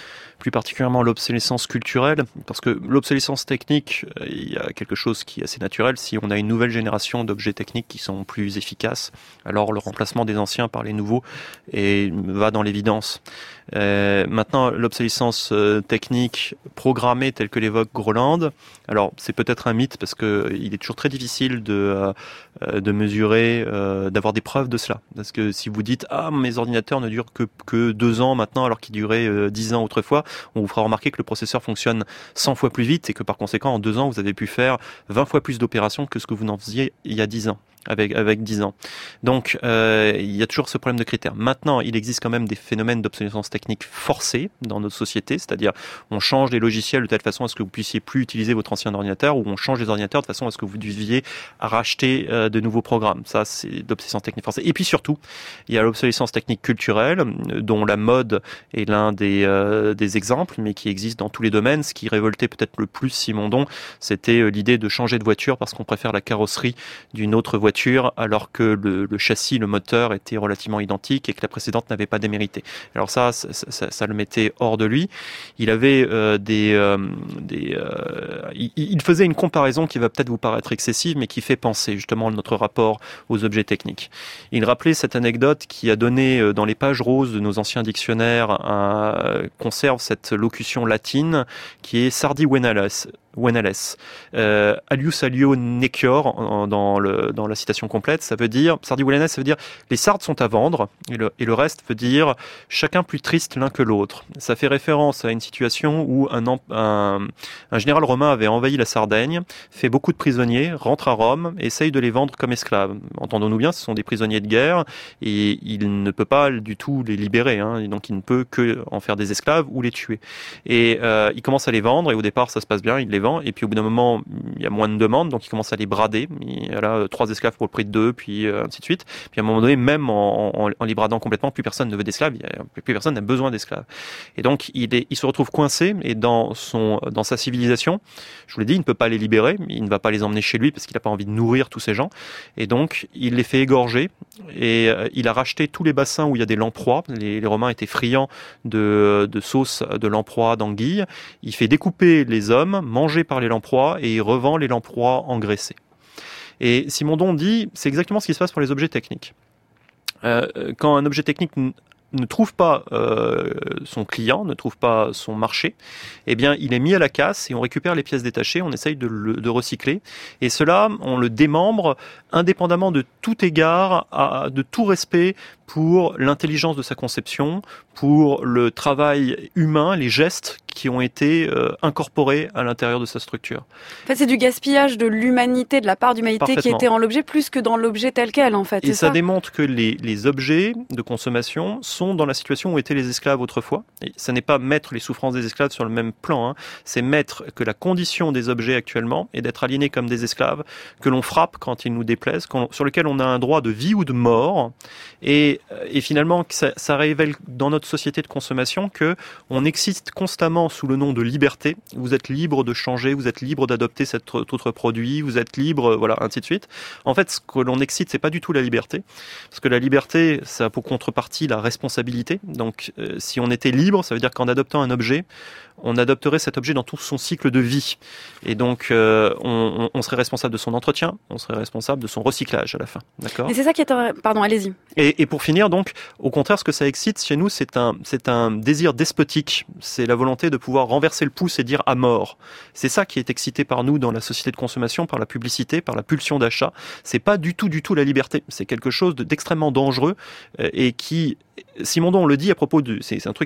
plus particulièrement l'obsolescence culturelle, parce que l'obsolescence technique, il y a quelque chose qui est assez naturel. Si on a une nouvelle génération d'objets techniques qui sont plus efficaces, alors le remplacement des anciens par les nouveaux va dans l'évidence. Maintenant, l'obsolescence technique programmée telle que l'évoque Groland, alors c'est peut-être un mythe parce que il est toujours très difficile de mesurer, d'avoir des preuves de cela. Parce que si vous dites mes ordinateurs ne durent que 2 ans maintenant alors qu'ils duraient 10 ans autrefois, on vous fera remarquer que le processeur fonctionne 100 fois plus vite et que par conséquent en 2 ans vous avez pu faire 20 fois plus d'opérations que ce que vous n'en faisiez il y a 10 ans. Avec 10 ans. Donc, il y a toujours ce problème de critères. Maintenant, il existe quand même des phénomènes d'obsolescence technique forcée dans notre société, c'est-à-dire on change les logiciels de telle façon à ce que vous puissiez plus utiliser votre ancien ordinateur, ou on change les ordinateurs de façon à ce que vous deviez racheter de nouveaux programmes. Ça, c'est l'obsolescence technique forcée. Et puis surtout, il y a l'obsolescence technique culturelle, dont la mode est l'un des exemples, mais qui existe dans tous les domaines. Ce qui révoltait peut-être le plus Simondon, c'était l'idée de changer de voiture parce qu'on préfère la carrosserie d'une autre voiture alors que le châssis, le moteur était relativement identique et que la précédente n'avait pas démérité. Alors ça le mettait hors de lui. Il avait il faisait une comparaison qui va peut-être vous paraître excessive, mais qui fait penser justement notre rapport aux objets techniques. Il rappelait cette anecdote qui a donné dans les pages roses de nos anciens dictionnaires conserve cette locution latine qui est sardi venales. Alius alio necior dans la citation complète, ça veut dire sardi venales, ça veut dire les sardes sont à vendre et le reste veut dire chacun plus triste l'un que l'autre. Ça fait référence à une situation où un général romain avait envahi la Sardaigne, fait beaucoup de prisonniers, rentre à Rome et essaye de les vendre comme esclaves. Entendons-nous bien, ce sont des prisonniers de guerre et il ne peut pas du tout les libérer, et donc il ne peut que en faire des esclaves ou les tuer. Et il commence à les vendre et au départ ça se passe bien, il les vend et puis au bout d'un moment il y a moins de demandes donc il commence à les brader. Il y a là 3 esclaves pour le prix de 2 puis ainsi de suite. Puis à un moment donné même en les bradant complètement plus personne ne veut d'esclaves, plus personne n'a besoin d'esclaves. Et donc il se retrouve coincé et dans sa civilisation, je vous l'ai dit, il ne peut pas les libérer, il ne va pas les emmener chez lui parce qu'il n'a pas envie de nourrir tous ces gens et donc il les fait égorger et il a racheté tous les bassins où il y a des lamproies. Les Romains étaient friands de sauce de lamproies, d'anguilles. Il fait découper les hommes, manger par les lamproies et il revend les lamproies engraissées. Et Simondon dit, c'est exactement ce qui se passe pour les objets techniques. Quand un objet technique ne trouve pas son client, ne trouve pas son marché, eh bien, il est mis à la casse et on récupère les pièces détachées, on essaye de recycler. Et cela, on le démembre indépendamment de tout égard, de tout respect pour l'intelligence de sa conception, pour le travail humain, les gestes qui ont été incorporés à l'intérieur de sa structure. En fait, c'est du gaspillage de l'humanité, de la part d'humanité qui était en l'objet, plus que dans l'objet tel quel, en fait. Et ça démontre que les objets de consommation sont dans la situation où étaient les esclaves autrefois. Et ça n'est pas mettre les souffrances des esclaves sur le même plan, c'est mettre que la condition des objets actuellement est d'être aliénés comme des esclaves, que l'on frappe quand ils nous déplaisent, sur lesquels on a un droit de vie ou de mort, et finalement ça révèle dans notre société de consommation que on existe constamment sous le nom de liberté. Vous êtes libre de changer, vous êtes libre d'adopter cet autre produit, vous êtes libre, voilà, ainsi de suite. En fait, ce que l'on excite, c'est pas du tout la liberté, parce que la liberté, ça a pour contrepartie la responsabilité. Donc, si on était libre, ça veut dire qu'en adoptant un objet, on adopterait cet objet dans tout son cycle de vie. Et donc, on serait responsable de son entretien, on serait responsable de son recyclage à la fin. D'accord ? Et c'est ça qui est... Pardon, allez-y. Et pour finir, donc, au contraire, ce que ça excite chez nous, c'est un désir despotique. C'est la volonté de pouvoir renverser le pouce et dire à mort. C'est ça qui est excité par nous dans la société de consommation, par la publicité, par la pulsion d'achat. C'est pas du tout la liberté. C'est quelque chose d'extrêmement dangereux et qui... Simondon le dit à propos de... C'est un truc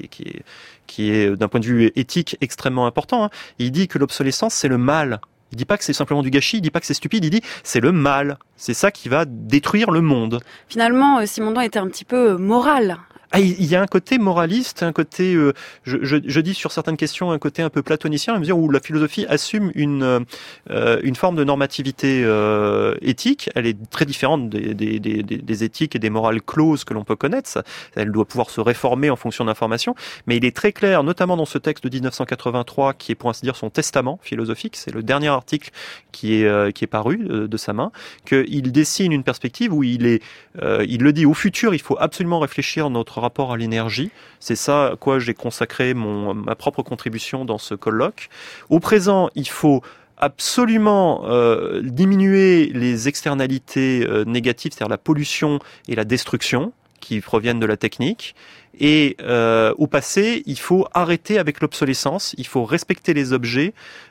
qui est d'un point de vue éthique extrêmement important. Il dit que l'obsolescence, c'est le mal. Il dit pas que c'est simplement du gâchis, il dit pas que c'est stupide, il dit c'est le mal. C'est ça qui va détruire le monde. Finalement, Simondon était un petit peu moral. Il y a un côté moraliste, un côté, je dis sur certaines questions, un côté un peu platonicien, à mesure où la philosophie assume une forme de normativité éthique. Elle est très différente des éthiques et des morales closes que l'on peut connaître. Elle doit pouvoir se réformer en fonction d'informations. Mais il est très clair, notamment dans ce texte de 1983, qui est pour ainsi dire son testament philosophique, c'est le dernier article qui est paru de sa main, qu'il dessine une perspective où il le dit, au futur, il faut absolument réfléchir notre rapport à l'énergie. C'est ça à quoi j'ai consacré ma propre contribution dans ce colloque. Au présent, il faut absolument diminuer les externalités négatives, c'est-à-dire la pollution et la destruction qui proviennent de la technique. Et au passé, il faut arrêter avec l'obsolescence, il faut respecter les objets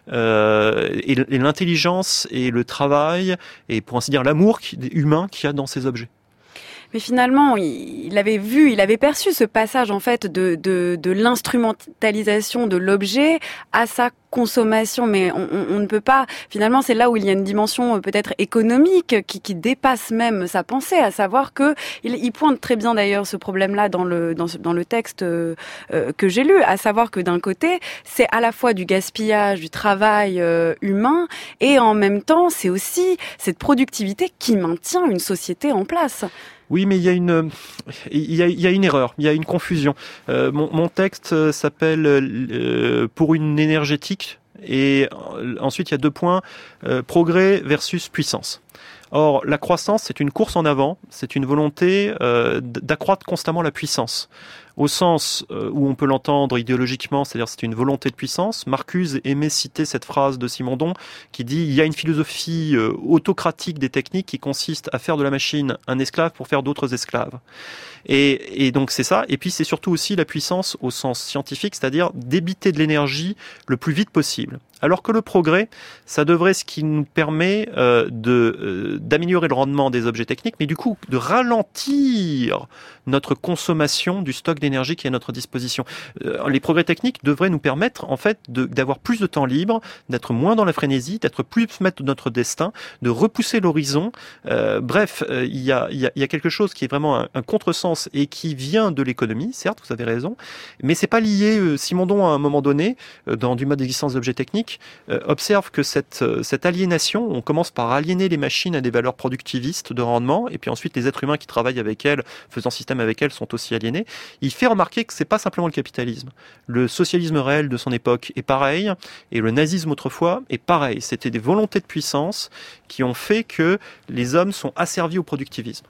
et l'intelligence et le travail et pour ainsi dire l'amour humain qu'il y a dans ces objets. Mais finalement, il avait perçu ce passage en fait de l'instrumentalisation de l'objet à sa consommation, mais on ne peut pas. Finalement, c'est là où il y a une dimension peut-être économique qui dépasse même sa pensée, à savoir que il pointe très bien d'ailleurs ce problème-là dans le texte que j'ai lu, à savoir que d'un côté, c'est à la fois du gaspillage, du travail humain, et en même temps, c'est aussi cette productivité qui maintient une société en place. Oui, mais il y a une erreur, il y a une confusion. Mon texte s'appelle Pour une énergétique et ensuite il y a 2 points, progrès versus puissance. Or, la croissance, c'est une course en avant, c'est une volonté d'accroître constamment la puissance. Au sens où on peut l'entendre idéologiquement, c'est-à-dire c'est une volonté de puissance. Marcuse aimait citer cette phrase de Simondon qui dit « Il y a une philosophie autocratique des techniques qui consiste à faire de la machine un esclave pour faire d'autres esclaves ». Et donc c'est ça. Et puis c'est surtout aussi la puissance au sens scientifique, c'est-à-dire débiter de l'énergie le plus vite possible. Alors que le progrès, ça devrait ce qui nous permet d'améliorer le rendement des objets techniques, mais du coup de ralentir notre consommation du stock d'énergie qui est à notre disposition. Les progrès techniques devraient nous permettre en fait d'avoir plus de temps libre, d'être moins dans la frénésie, d'être plus maître de notre destin, de repousser l'horizon. Bref, il y a quelque chose qui est vraiment un contresens et qui vient de l'économie, certes, vous avez raison, mais c'est pas lié. Simondon, à un moment donné, dans Du mode d'existence d'objets techniques, observe que cette aliénation, on commence par aliéner les machines à des valeurs productivistes de rendement, et puis ensuite les êtres humains qui travaillent avec elles, faisant système avec elles, sont aussi aliénés. Il fait remarquer que c'est pas simplement le capitalisme. Le socialisme réel de son époque est pareil, et le nazisme autrefois est pareil. C'était des volontés de puissance qui ont fait que les hommes sont asservis au productivisme.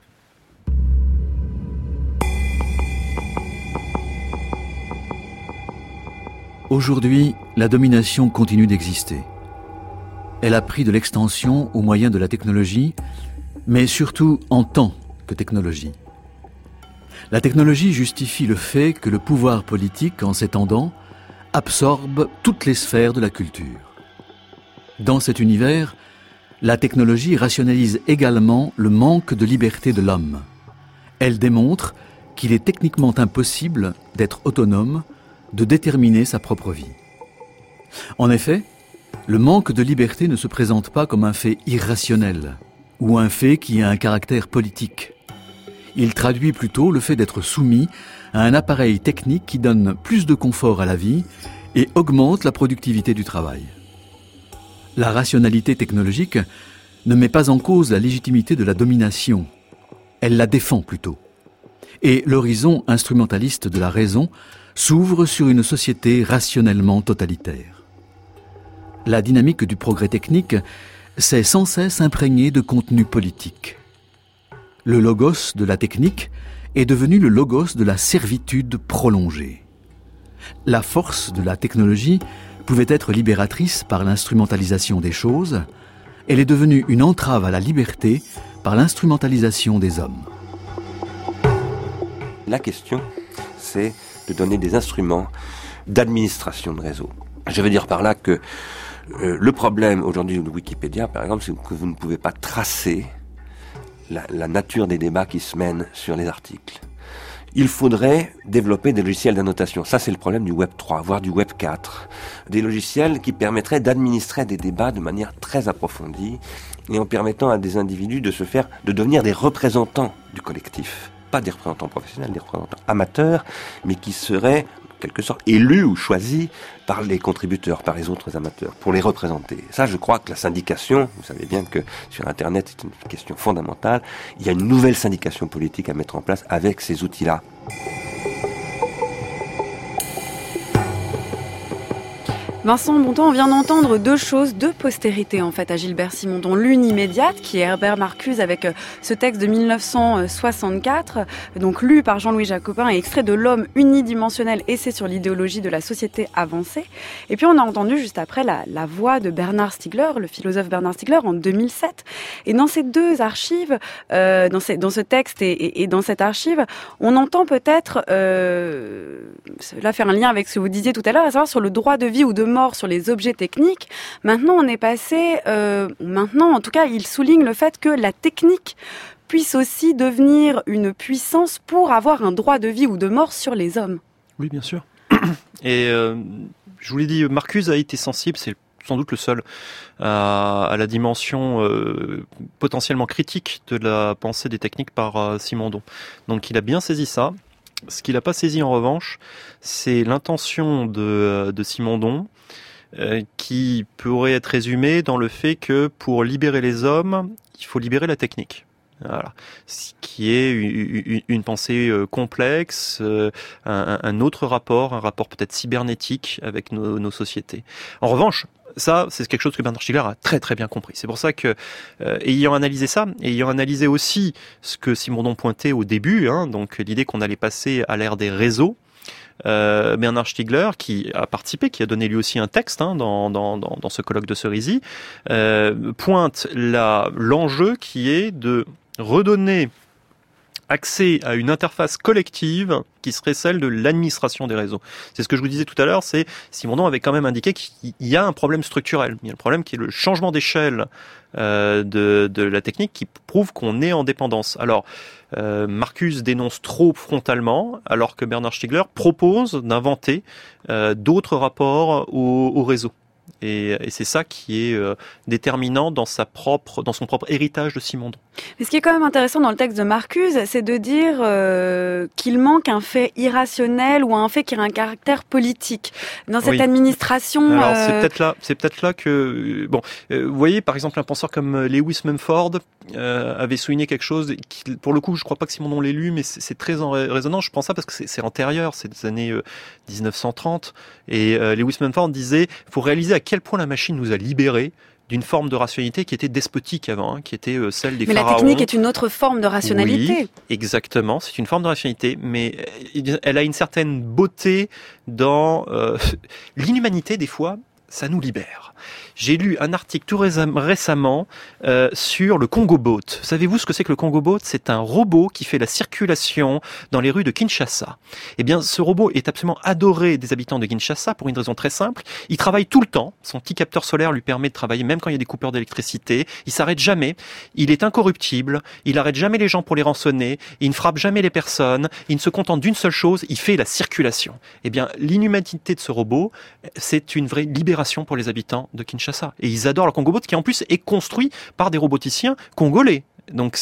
Aujourd'hui, la domination continue d'exister. Elle a pris de l'extension au moyen de la technologie, mais surtout en tant que technologie. La technologie justifie le fait que le pouvoir politique, en s'étendant, absorbe toutes les sphères de la culture. Dans cet univers, la technologie rationalise également le manque de liberté de l'homme. Elle démontre qu'il est techniquement impossible d'être autonome, de déterminer sa propre vie. En effet, le manque de liberté ne se présente pas comme un fait irrationnel ou un fait qui a un caractère politique. Il traduit plutôt le fait d'être soumis à un appareil technique qui donne plus de confort à la vie et augmente la productivité du travail. La rationalité technologique ne met pas en cause la légitimité de la domination, elle la défend plutôt. Et l'horizon instrumentaliste de la raison s'ouvre sur une société rationnellement totalitaire. La dynamique du progrès technique s'est sans cesse imprégnée de contenu politique. Le logos de la technique est devenu le logos de la servitude prolongée. La force de la technologie pouvait être libératrice par l'instrumentalisation des choses, elle est devenue une entrave à la liberté par l'instrumentalisation des hommes. La question, c'est de donner des instruments d'administration de réseau. Je veux dire par là que le problème aujourd'hui de Wikipédia, par exemple, c'est que vous ne pouvez pas tracer la nature des débats qui se mènent sur les articles. Il faudrait développer des logiciels d'annotation. Ça, c'est le problème du Web 3, voire du Web 4. Des logiciels qui permettraient d'administrer des débats de manière très approfondie et en permettant à des individus de devenir des représentants du collectif. Pas des représentants professionnels, des représentants amateurs, mais qui seraient, en quelque sorte, élus ou choisis par les contributeurs, par les autres amateurs, pour les représenter. Ça, je crois que la syndication, vous savez bien que sur Internet, c'est une question fondamentale, il y a une nouvelle syndication politique à mettre en place avec ces outils-là. Vincent Bontemps, on vient d'entendre deux postérités en fait à Gilbert Simondon. L'une immédiate, qui est Herbert Marcuse avec ce texte de 1964, donc lu par Jean-Louis Jacopin et extrait de L'homme unidimensionnel, essai sur l'idéologie de la société avancée. Et puis on a entendu juste après la voix de Bernard Stiegler, le philosophe Bernard Stiegler, en 2007. Et dans ces deux archives, dans ce texte et dans cette archive, on entend peut-être, là faire un lien avec ce que vous disiez tout à l'heure, à savoir sur le droit de vie ou de mort sur les objets techniques. Maintenant, on est passé... en tout cas, il souligne le fait que la technique puisse aussi devenir une puissance pour avoir un droit de vie ou de mort sur les hommes. Oui, bien sûr. Et je vous l'ai dit, Marcuse a été sensible, c'est sans doute le seul, à la dimension potentiellement critique de la pensée des techniques par Simondon. Donc il a bien saisi ça. Ce qu'il n'a pas saisi en revanche, c'est l'intention de Simondon, qui pourrait être résumé dans le fait que pour libérer les hommes, il faut libérer la technique. Voilà. Ce qui est une pensée complexe, un autre rapport, un rapport peut-être cybernétique avec nos sociétés. En revanche, ça, c'est quelque chose que Bernard Stiegler a très très bien compris. C'est pour ça que, ayant analysé ça, ayant analysé aussi ce que Simondon pointait au début, donc l'idée qu'on allait passer à l'ère des réseaux, Bernard Stiegler, qui a participé, qui a donné lui aussi un texte dans ce colloque de Cerisy, pointe l'enjeu qui est de redonner accès à une interface collective qui serait celle de l'administration des réseaux. C'est ce que je vous disais tout à l'heure, c'est Simondon avait quand même indiqué qu'il y a un problème structurel. Il y a le problème qui est le changement d'échelle de la technique qui prouve qu'on est en dépendance. Alors, Marcuse dénonce trop frontalement, alors que Bernard Stiegler propose d'inventer d'autres rapports au réseau. Et c'est ça qui est déterminant dans son propre héritage de Simondon. Mais ce qui est quand même intéressant dans le texte de Marcuse, c'est de dire qu'il manque un fait irrationnel ou un fait qui a un caractère politique dans cette administration. Alors c'est peut-être là que vous voyez par exemple un penseur comme Lewis Mumford avait souligné quelque chose qui, pour le coup, je crois pas que Simondon l'ait lu, mais c'est très résonnant. Je pense ça parce que c'est antérieur, c'est des années 1930, et Lewis Mumford disait faut réaliser à quel point la machine nous a libérés d'une forme de rationalité qui était despotique avant, qui était celle des pharaons. Mais la technique est une autre forme de rationalité. Oui, exactement, c'est une forme de rationalité, mais elle a une certaine beauté dans l'inhumanité des fois, ça nous libère. J'ai lu un article tout récemment sur le Congo Boat. Savez-vous ce que c'est que le Congo Boat ? C'est un robot qui fait la circulation dans les rues de Kinshasa. Eh bien, ce robot est absolument adoré des habitants de Kinshasa pour une raison très simple. Il travaille tout le temps. Son petit capteur solaire lui permet de travailler même quand il y a des coupures d'électricité. Il s'arrête jamais. Il est incorruptible. Il arrête jamais les gens pour les rançonner. Il ne frappe jamais les personnes. Il ne se contente d'une seule chose. Il fait la circulation. Eh bien, l'inhumanité de ce robot, c'est une vraie libération pour les habitants de Kinshasa. Et ils adorent le Congo Boat, qui en plus est construit par des roboticiens congolais. Donc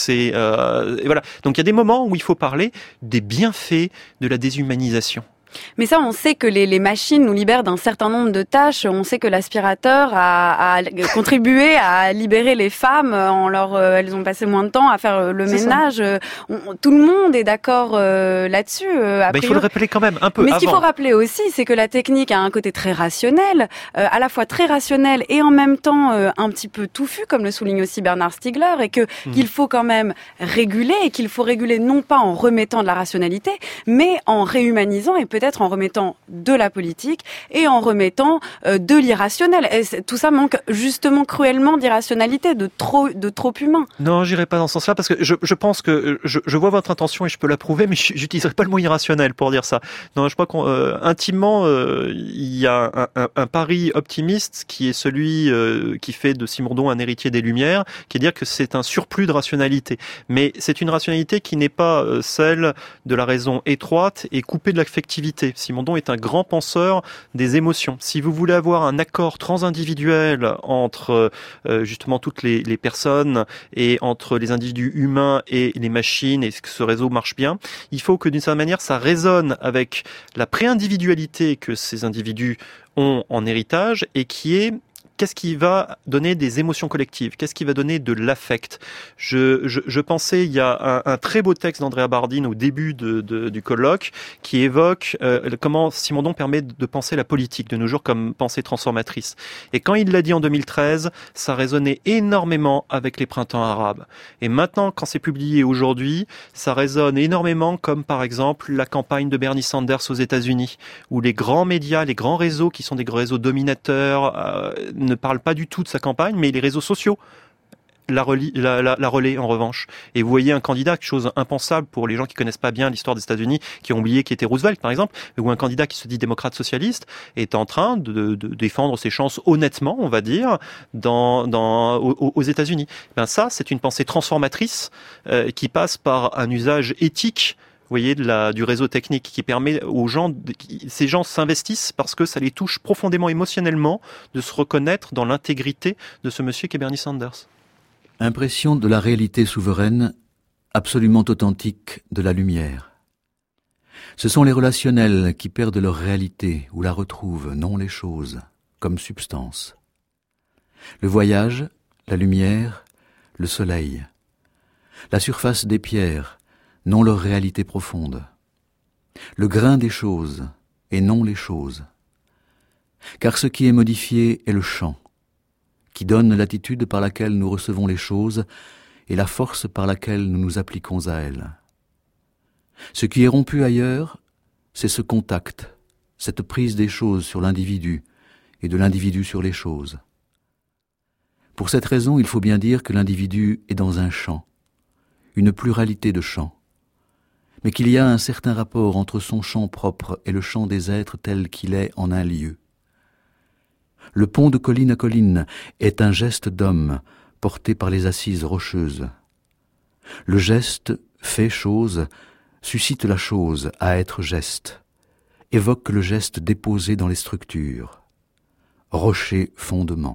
voilà. Donc il y a des moments où il faut parler des bienfaits de la déshumanisation. Mais ça, on sait que les machines nous libèrent d'un certain nombre de tâches. On sait que l'aspirateur a contribué à libérer les femmes. Elles ont passé moins de temps à faire le ménage. Tout le monde est d'accord là-dessus. Il faut le rappeler quand même un peu. Mais ce qu'il faut rappeler aussi, c'est que la technique a un côté très rationnel, à la fois très rationnel et en même temps un petit peu touffu, comme le souligne aussi Bernard Stiegler, et qu'il faut quand même réguler, et qu'il faut réguler non pas en remettant de la rationalité, mais en réhumanisant et peut-être en remettant de la politique et en remettant de l'irrationnel. Et tout ça manque justement cruellement d'irrationalité, de trop humain. Non, j'irai pas dans ce sens-là parce que je pense que je vois votre intention et je peux l'approuver, mais j'utiliserai pas le mot irrationnel pour dire ça. Non, je crois qu'intimement il y a un pari optimiste qui est celui qui fait de Simondon un héritier des Lumières, qui est dire que c'est un surplus de rationalité. Mais c'est une rationalité qui n'est pas celle de la raison étroite et coupée de l'affectivité. Simondon est un grand penseur des émotions. Si vous voulez avoir un accord transindividuel entre justement toutes les personnes et entre les individus humains et les machines et que ce réseau marche bien, il faut que d'une certaine manière ça résonne avec la pré-individualité que ces individus ont en héritage et qui est qu'est-ce qui va donner des émotions collectives? Qu'est-ce qui va donner de l'affect? Je pensais, il y a un très beau texte d'Andrea Bardin au début du colloque qui évoque comment Simondon permet de penser la politique de nos jours comme pensée transformatrice. Et quand il l'a dit en 2013, ça résonnait énormément avec les printemps arabes. Et maintenant, quand c'est publié aujourd'hui, ça résonne énormément comme par exemple la campagne de Bernie Sanders aux États-Unis, où les grands médias, les grands réseaux qui sont des réseaux dominateurs ne parlent pas du tout de sa campagne, mais les réseaux sociaux la relaie en revanche. Et vous voyez un candidat, quelque chose impensable pour les gens qui connaissent pas bien l'histoire des États-Unis, qui ont oublié qui était Roosevelt par exemple, ou un candidat qui se dit démocrate socialiste est en train de défendre ses chances honnêtement, on va dire, aux États-Unis. Ben ça, c'est une pensée transformatrice qui passe par un usage éthique. Vous voyez, du réseau technique qui permet aux gens, ces gens s'investissent parce que ça les touche profondément émotionnellement de se reconnaître dans l'intégrité de ce monsieur qui est Bernie Sanders. Impression de la réalité souveraine, absolument authentique de la lumière. Ce sont les relationnels qui perdent leur réalité ou la retrouvent, non les choses, comme substance. Le voyage, la lumière, le soleil. La surface des pierres, non leur réalité profonde. Le grain des choses, et non les choses. Car ce qui est modifié est le champ, qui donne l'attitude par laquelle nous recevons les choses et la force par laquelle nous nous appliquons à elles. Ce qui est rompu ailleurs, c'est ce contact, cette prise des choses sur l'individu et de l'individu sur les choses. Pour cette raison, il faut bien dire que l'individu est dans un champ, une pluralité de champs, mais qu'il y a un certain rapport entre son champ propre et le champ des êtres tel qu'il est en un lieu. Le pont de colline à colline est un geste d'homme porté par les assises rocheuses. Le geste fait chose, suscite la chose à être geste, évoque le geste déposé dans les structures. Rocher fondement.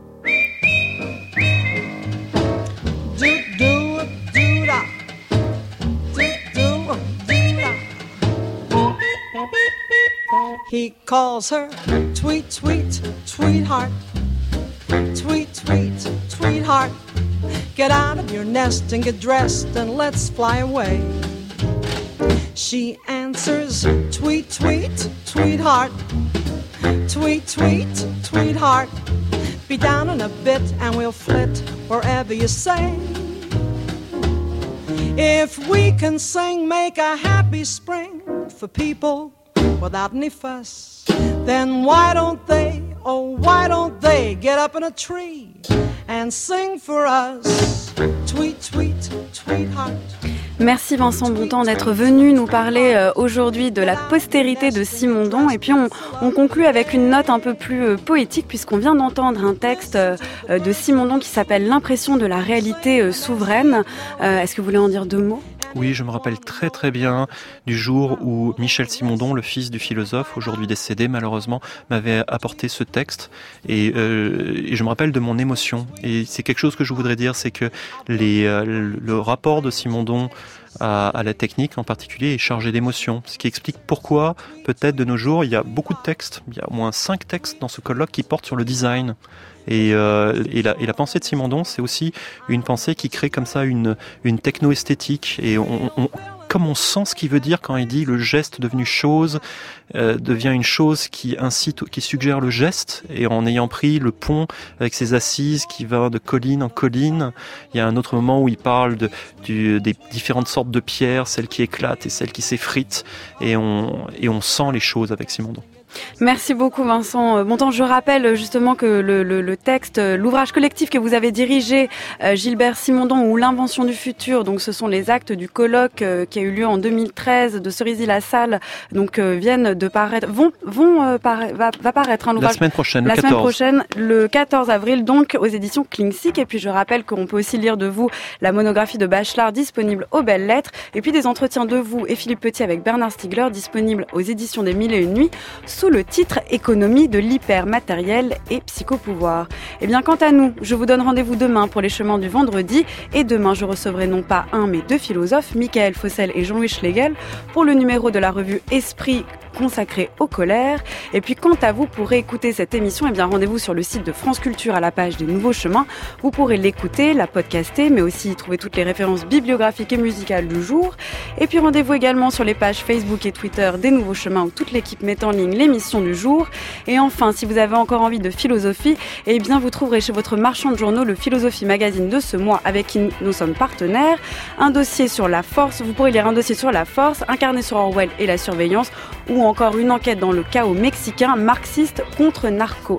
He calls her tweet, tweet, tweetheart. Tweet, tweet, tweetheart. Get out of your nest and get dressed and let's fly away. She answers, tweet, tweet, tweetheart. Tweet, tweet, tweetheart. Be down in a bit and we'll flit wherever you say. If we can sing, make a happy spring for people without any fuss, then why don't they get up in a tree and sing for us? Tweet, tweet, tweetheart. Merci Vincent Bontemps d'être venu nous parler aujourd'hui de la postérité de Simondon. Et puis on conclut avec une note un peu plus poétique puisqu'on vient d'entendre un texte de Simondon qui s'appelle « L'impression de la réalité souveraine ». Est-ce que vous voulez en dire 2 mots ? Oui, je me rappelle très très bien du jour où Michel Simondon, le fils du philosophe, aujourd'hui décédé malheureusement, m'avait apporté ce texte et je me rappelle de mon émotion. Et c'est quelque chose que je voudrais dire, c'est que le rapport de Simondon à la technique en particulier est chargé d'émotions, ce qui explique pourquoi peut-être de nos jours il y a beaucoup de textes, il y a au moins 5 textes dans ce colloque qui portent sur le design. Et la pensée de Simondon, c'est aussi une pensée qui crée comme ça une techno-esthétique. Et comme on sent ce qu'il veut dire quand il dit le geste devenu chose devient une chose qui incite, qui suggère le geste. Et en ayant pris le pont avec ses assises qui va de colline en colline, il y a un autre moment où il parle des différentes sortes de pierres, celles qui éclatent et celles qui s'effritent. Et on sent les choses avec Simondon. Merci beaucoup Vincent Bontemps. Je rappelle justement que le texte, l'ouvrage collectif que vous avez dirigé, Gilbert Simondon ou l'invention du futur, donc ce sont les actes du colloque qui a eu lieu en 2013 de Cerisy-la-Salle, donc viennent de paraître, va paraître un ouvrage la semaine prochaine, la semaine prochaine, le 14 avril, donc aux éditions Klingsik. Et puis je rappelle qu'on peut aussi lire de vous la monographie de Bachelard disponible aux Belles Lettres, et puis des entretiens de vous et Philippe Petit avec Bernard Stiegler disponibles aux éditions des 1001 Nuits sous le titre « Économie de l'hypermatériel et psychopouvoir ». Eh bien, quant à nous, je vous donne rendez-vous demain pour les chemins du vendredi. Et demain, je recevrai non pas un, mais 2 philosophes, Michael Fossel et Jean-Louis Schlegel, pour le numéro de la revue Esprit consacrée aux colères. Et puis quant à vous, pour écouter cette émission, rendez-vous sur le site de France Culture à la page des Nouveaux Chemins. Vous pourrez l'écouter, la podcaster, mais aussi y trouver toutes les références bibliographiques et musicales du jour. Et puis rendez-vous également sur les pages Facebook et Twitter des Nouveaux Chemins où toute l'équipe met en ligne l'émission du jour. Et enfin, si vous avez encore envie de philosophie, vous trouverez chez votre marchand de journaux le Philosophie Magazine de ce mois avec qui nous sommes partenaires. Un dossier sur la force, vous pourrez lire un dossier sur la force, un carnet sur Orwell et la surveillance, ou encore une enquête dans le chaos mexicain marxiste contre narco.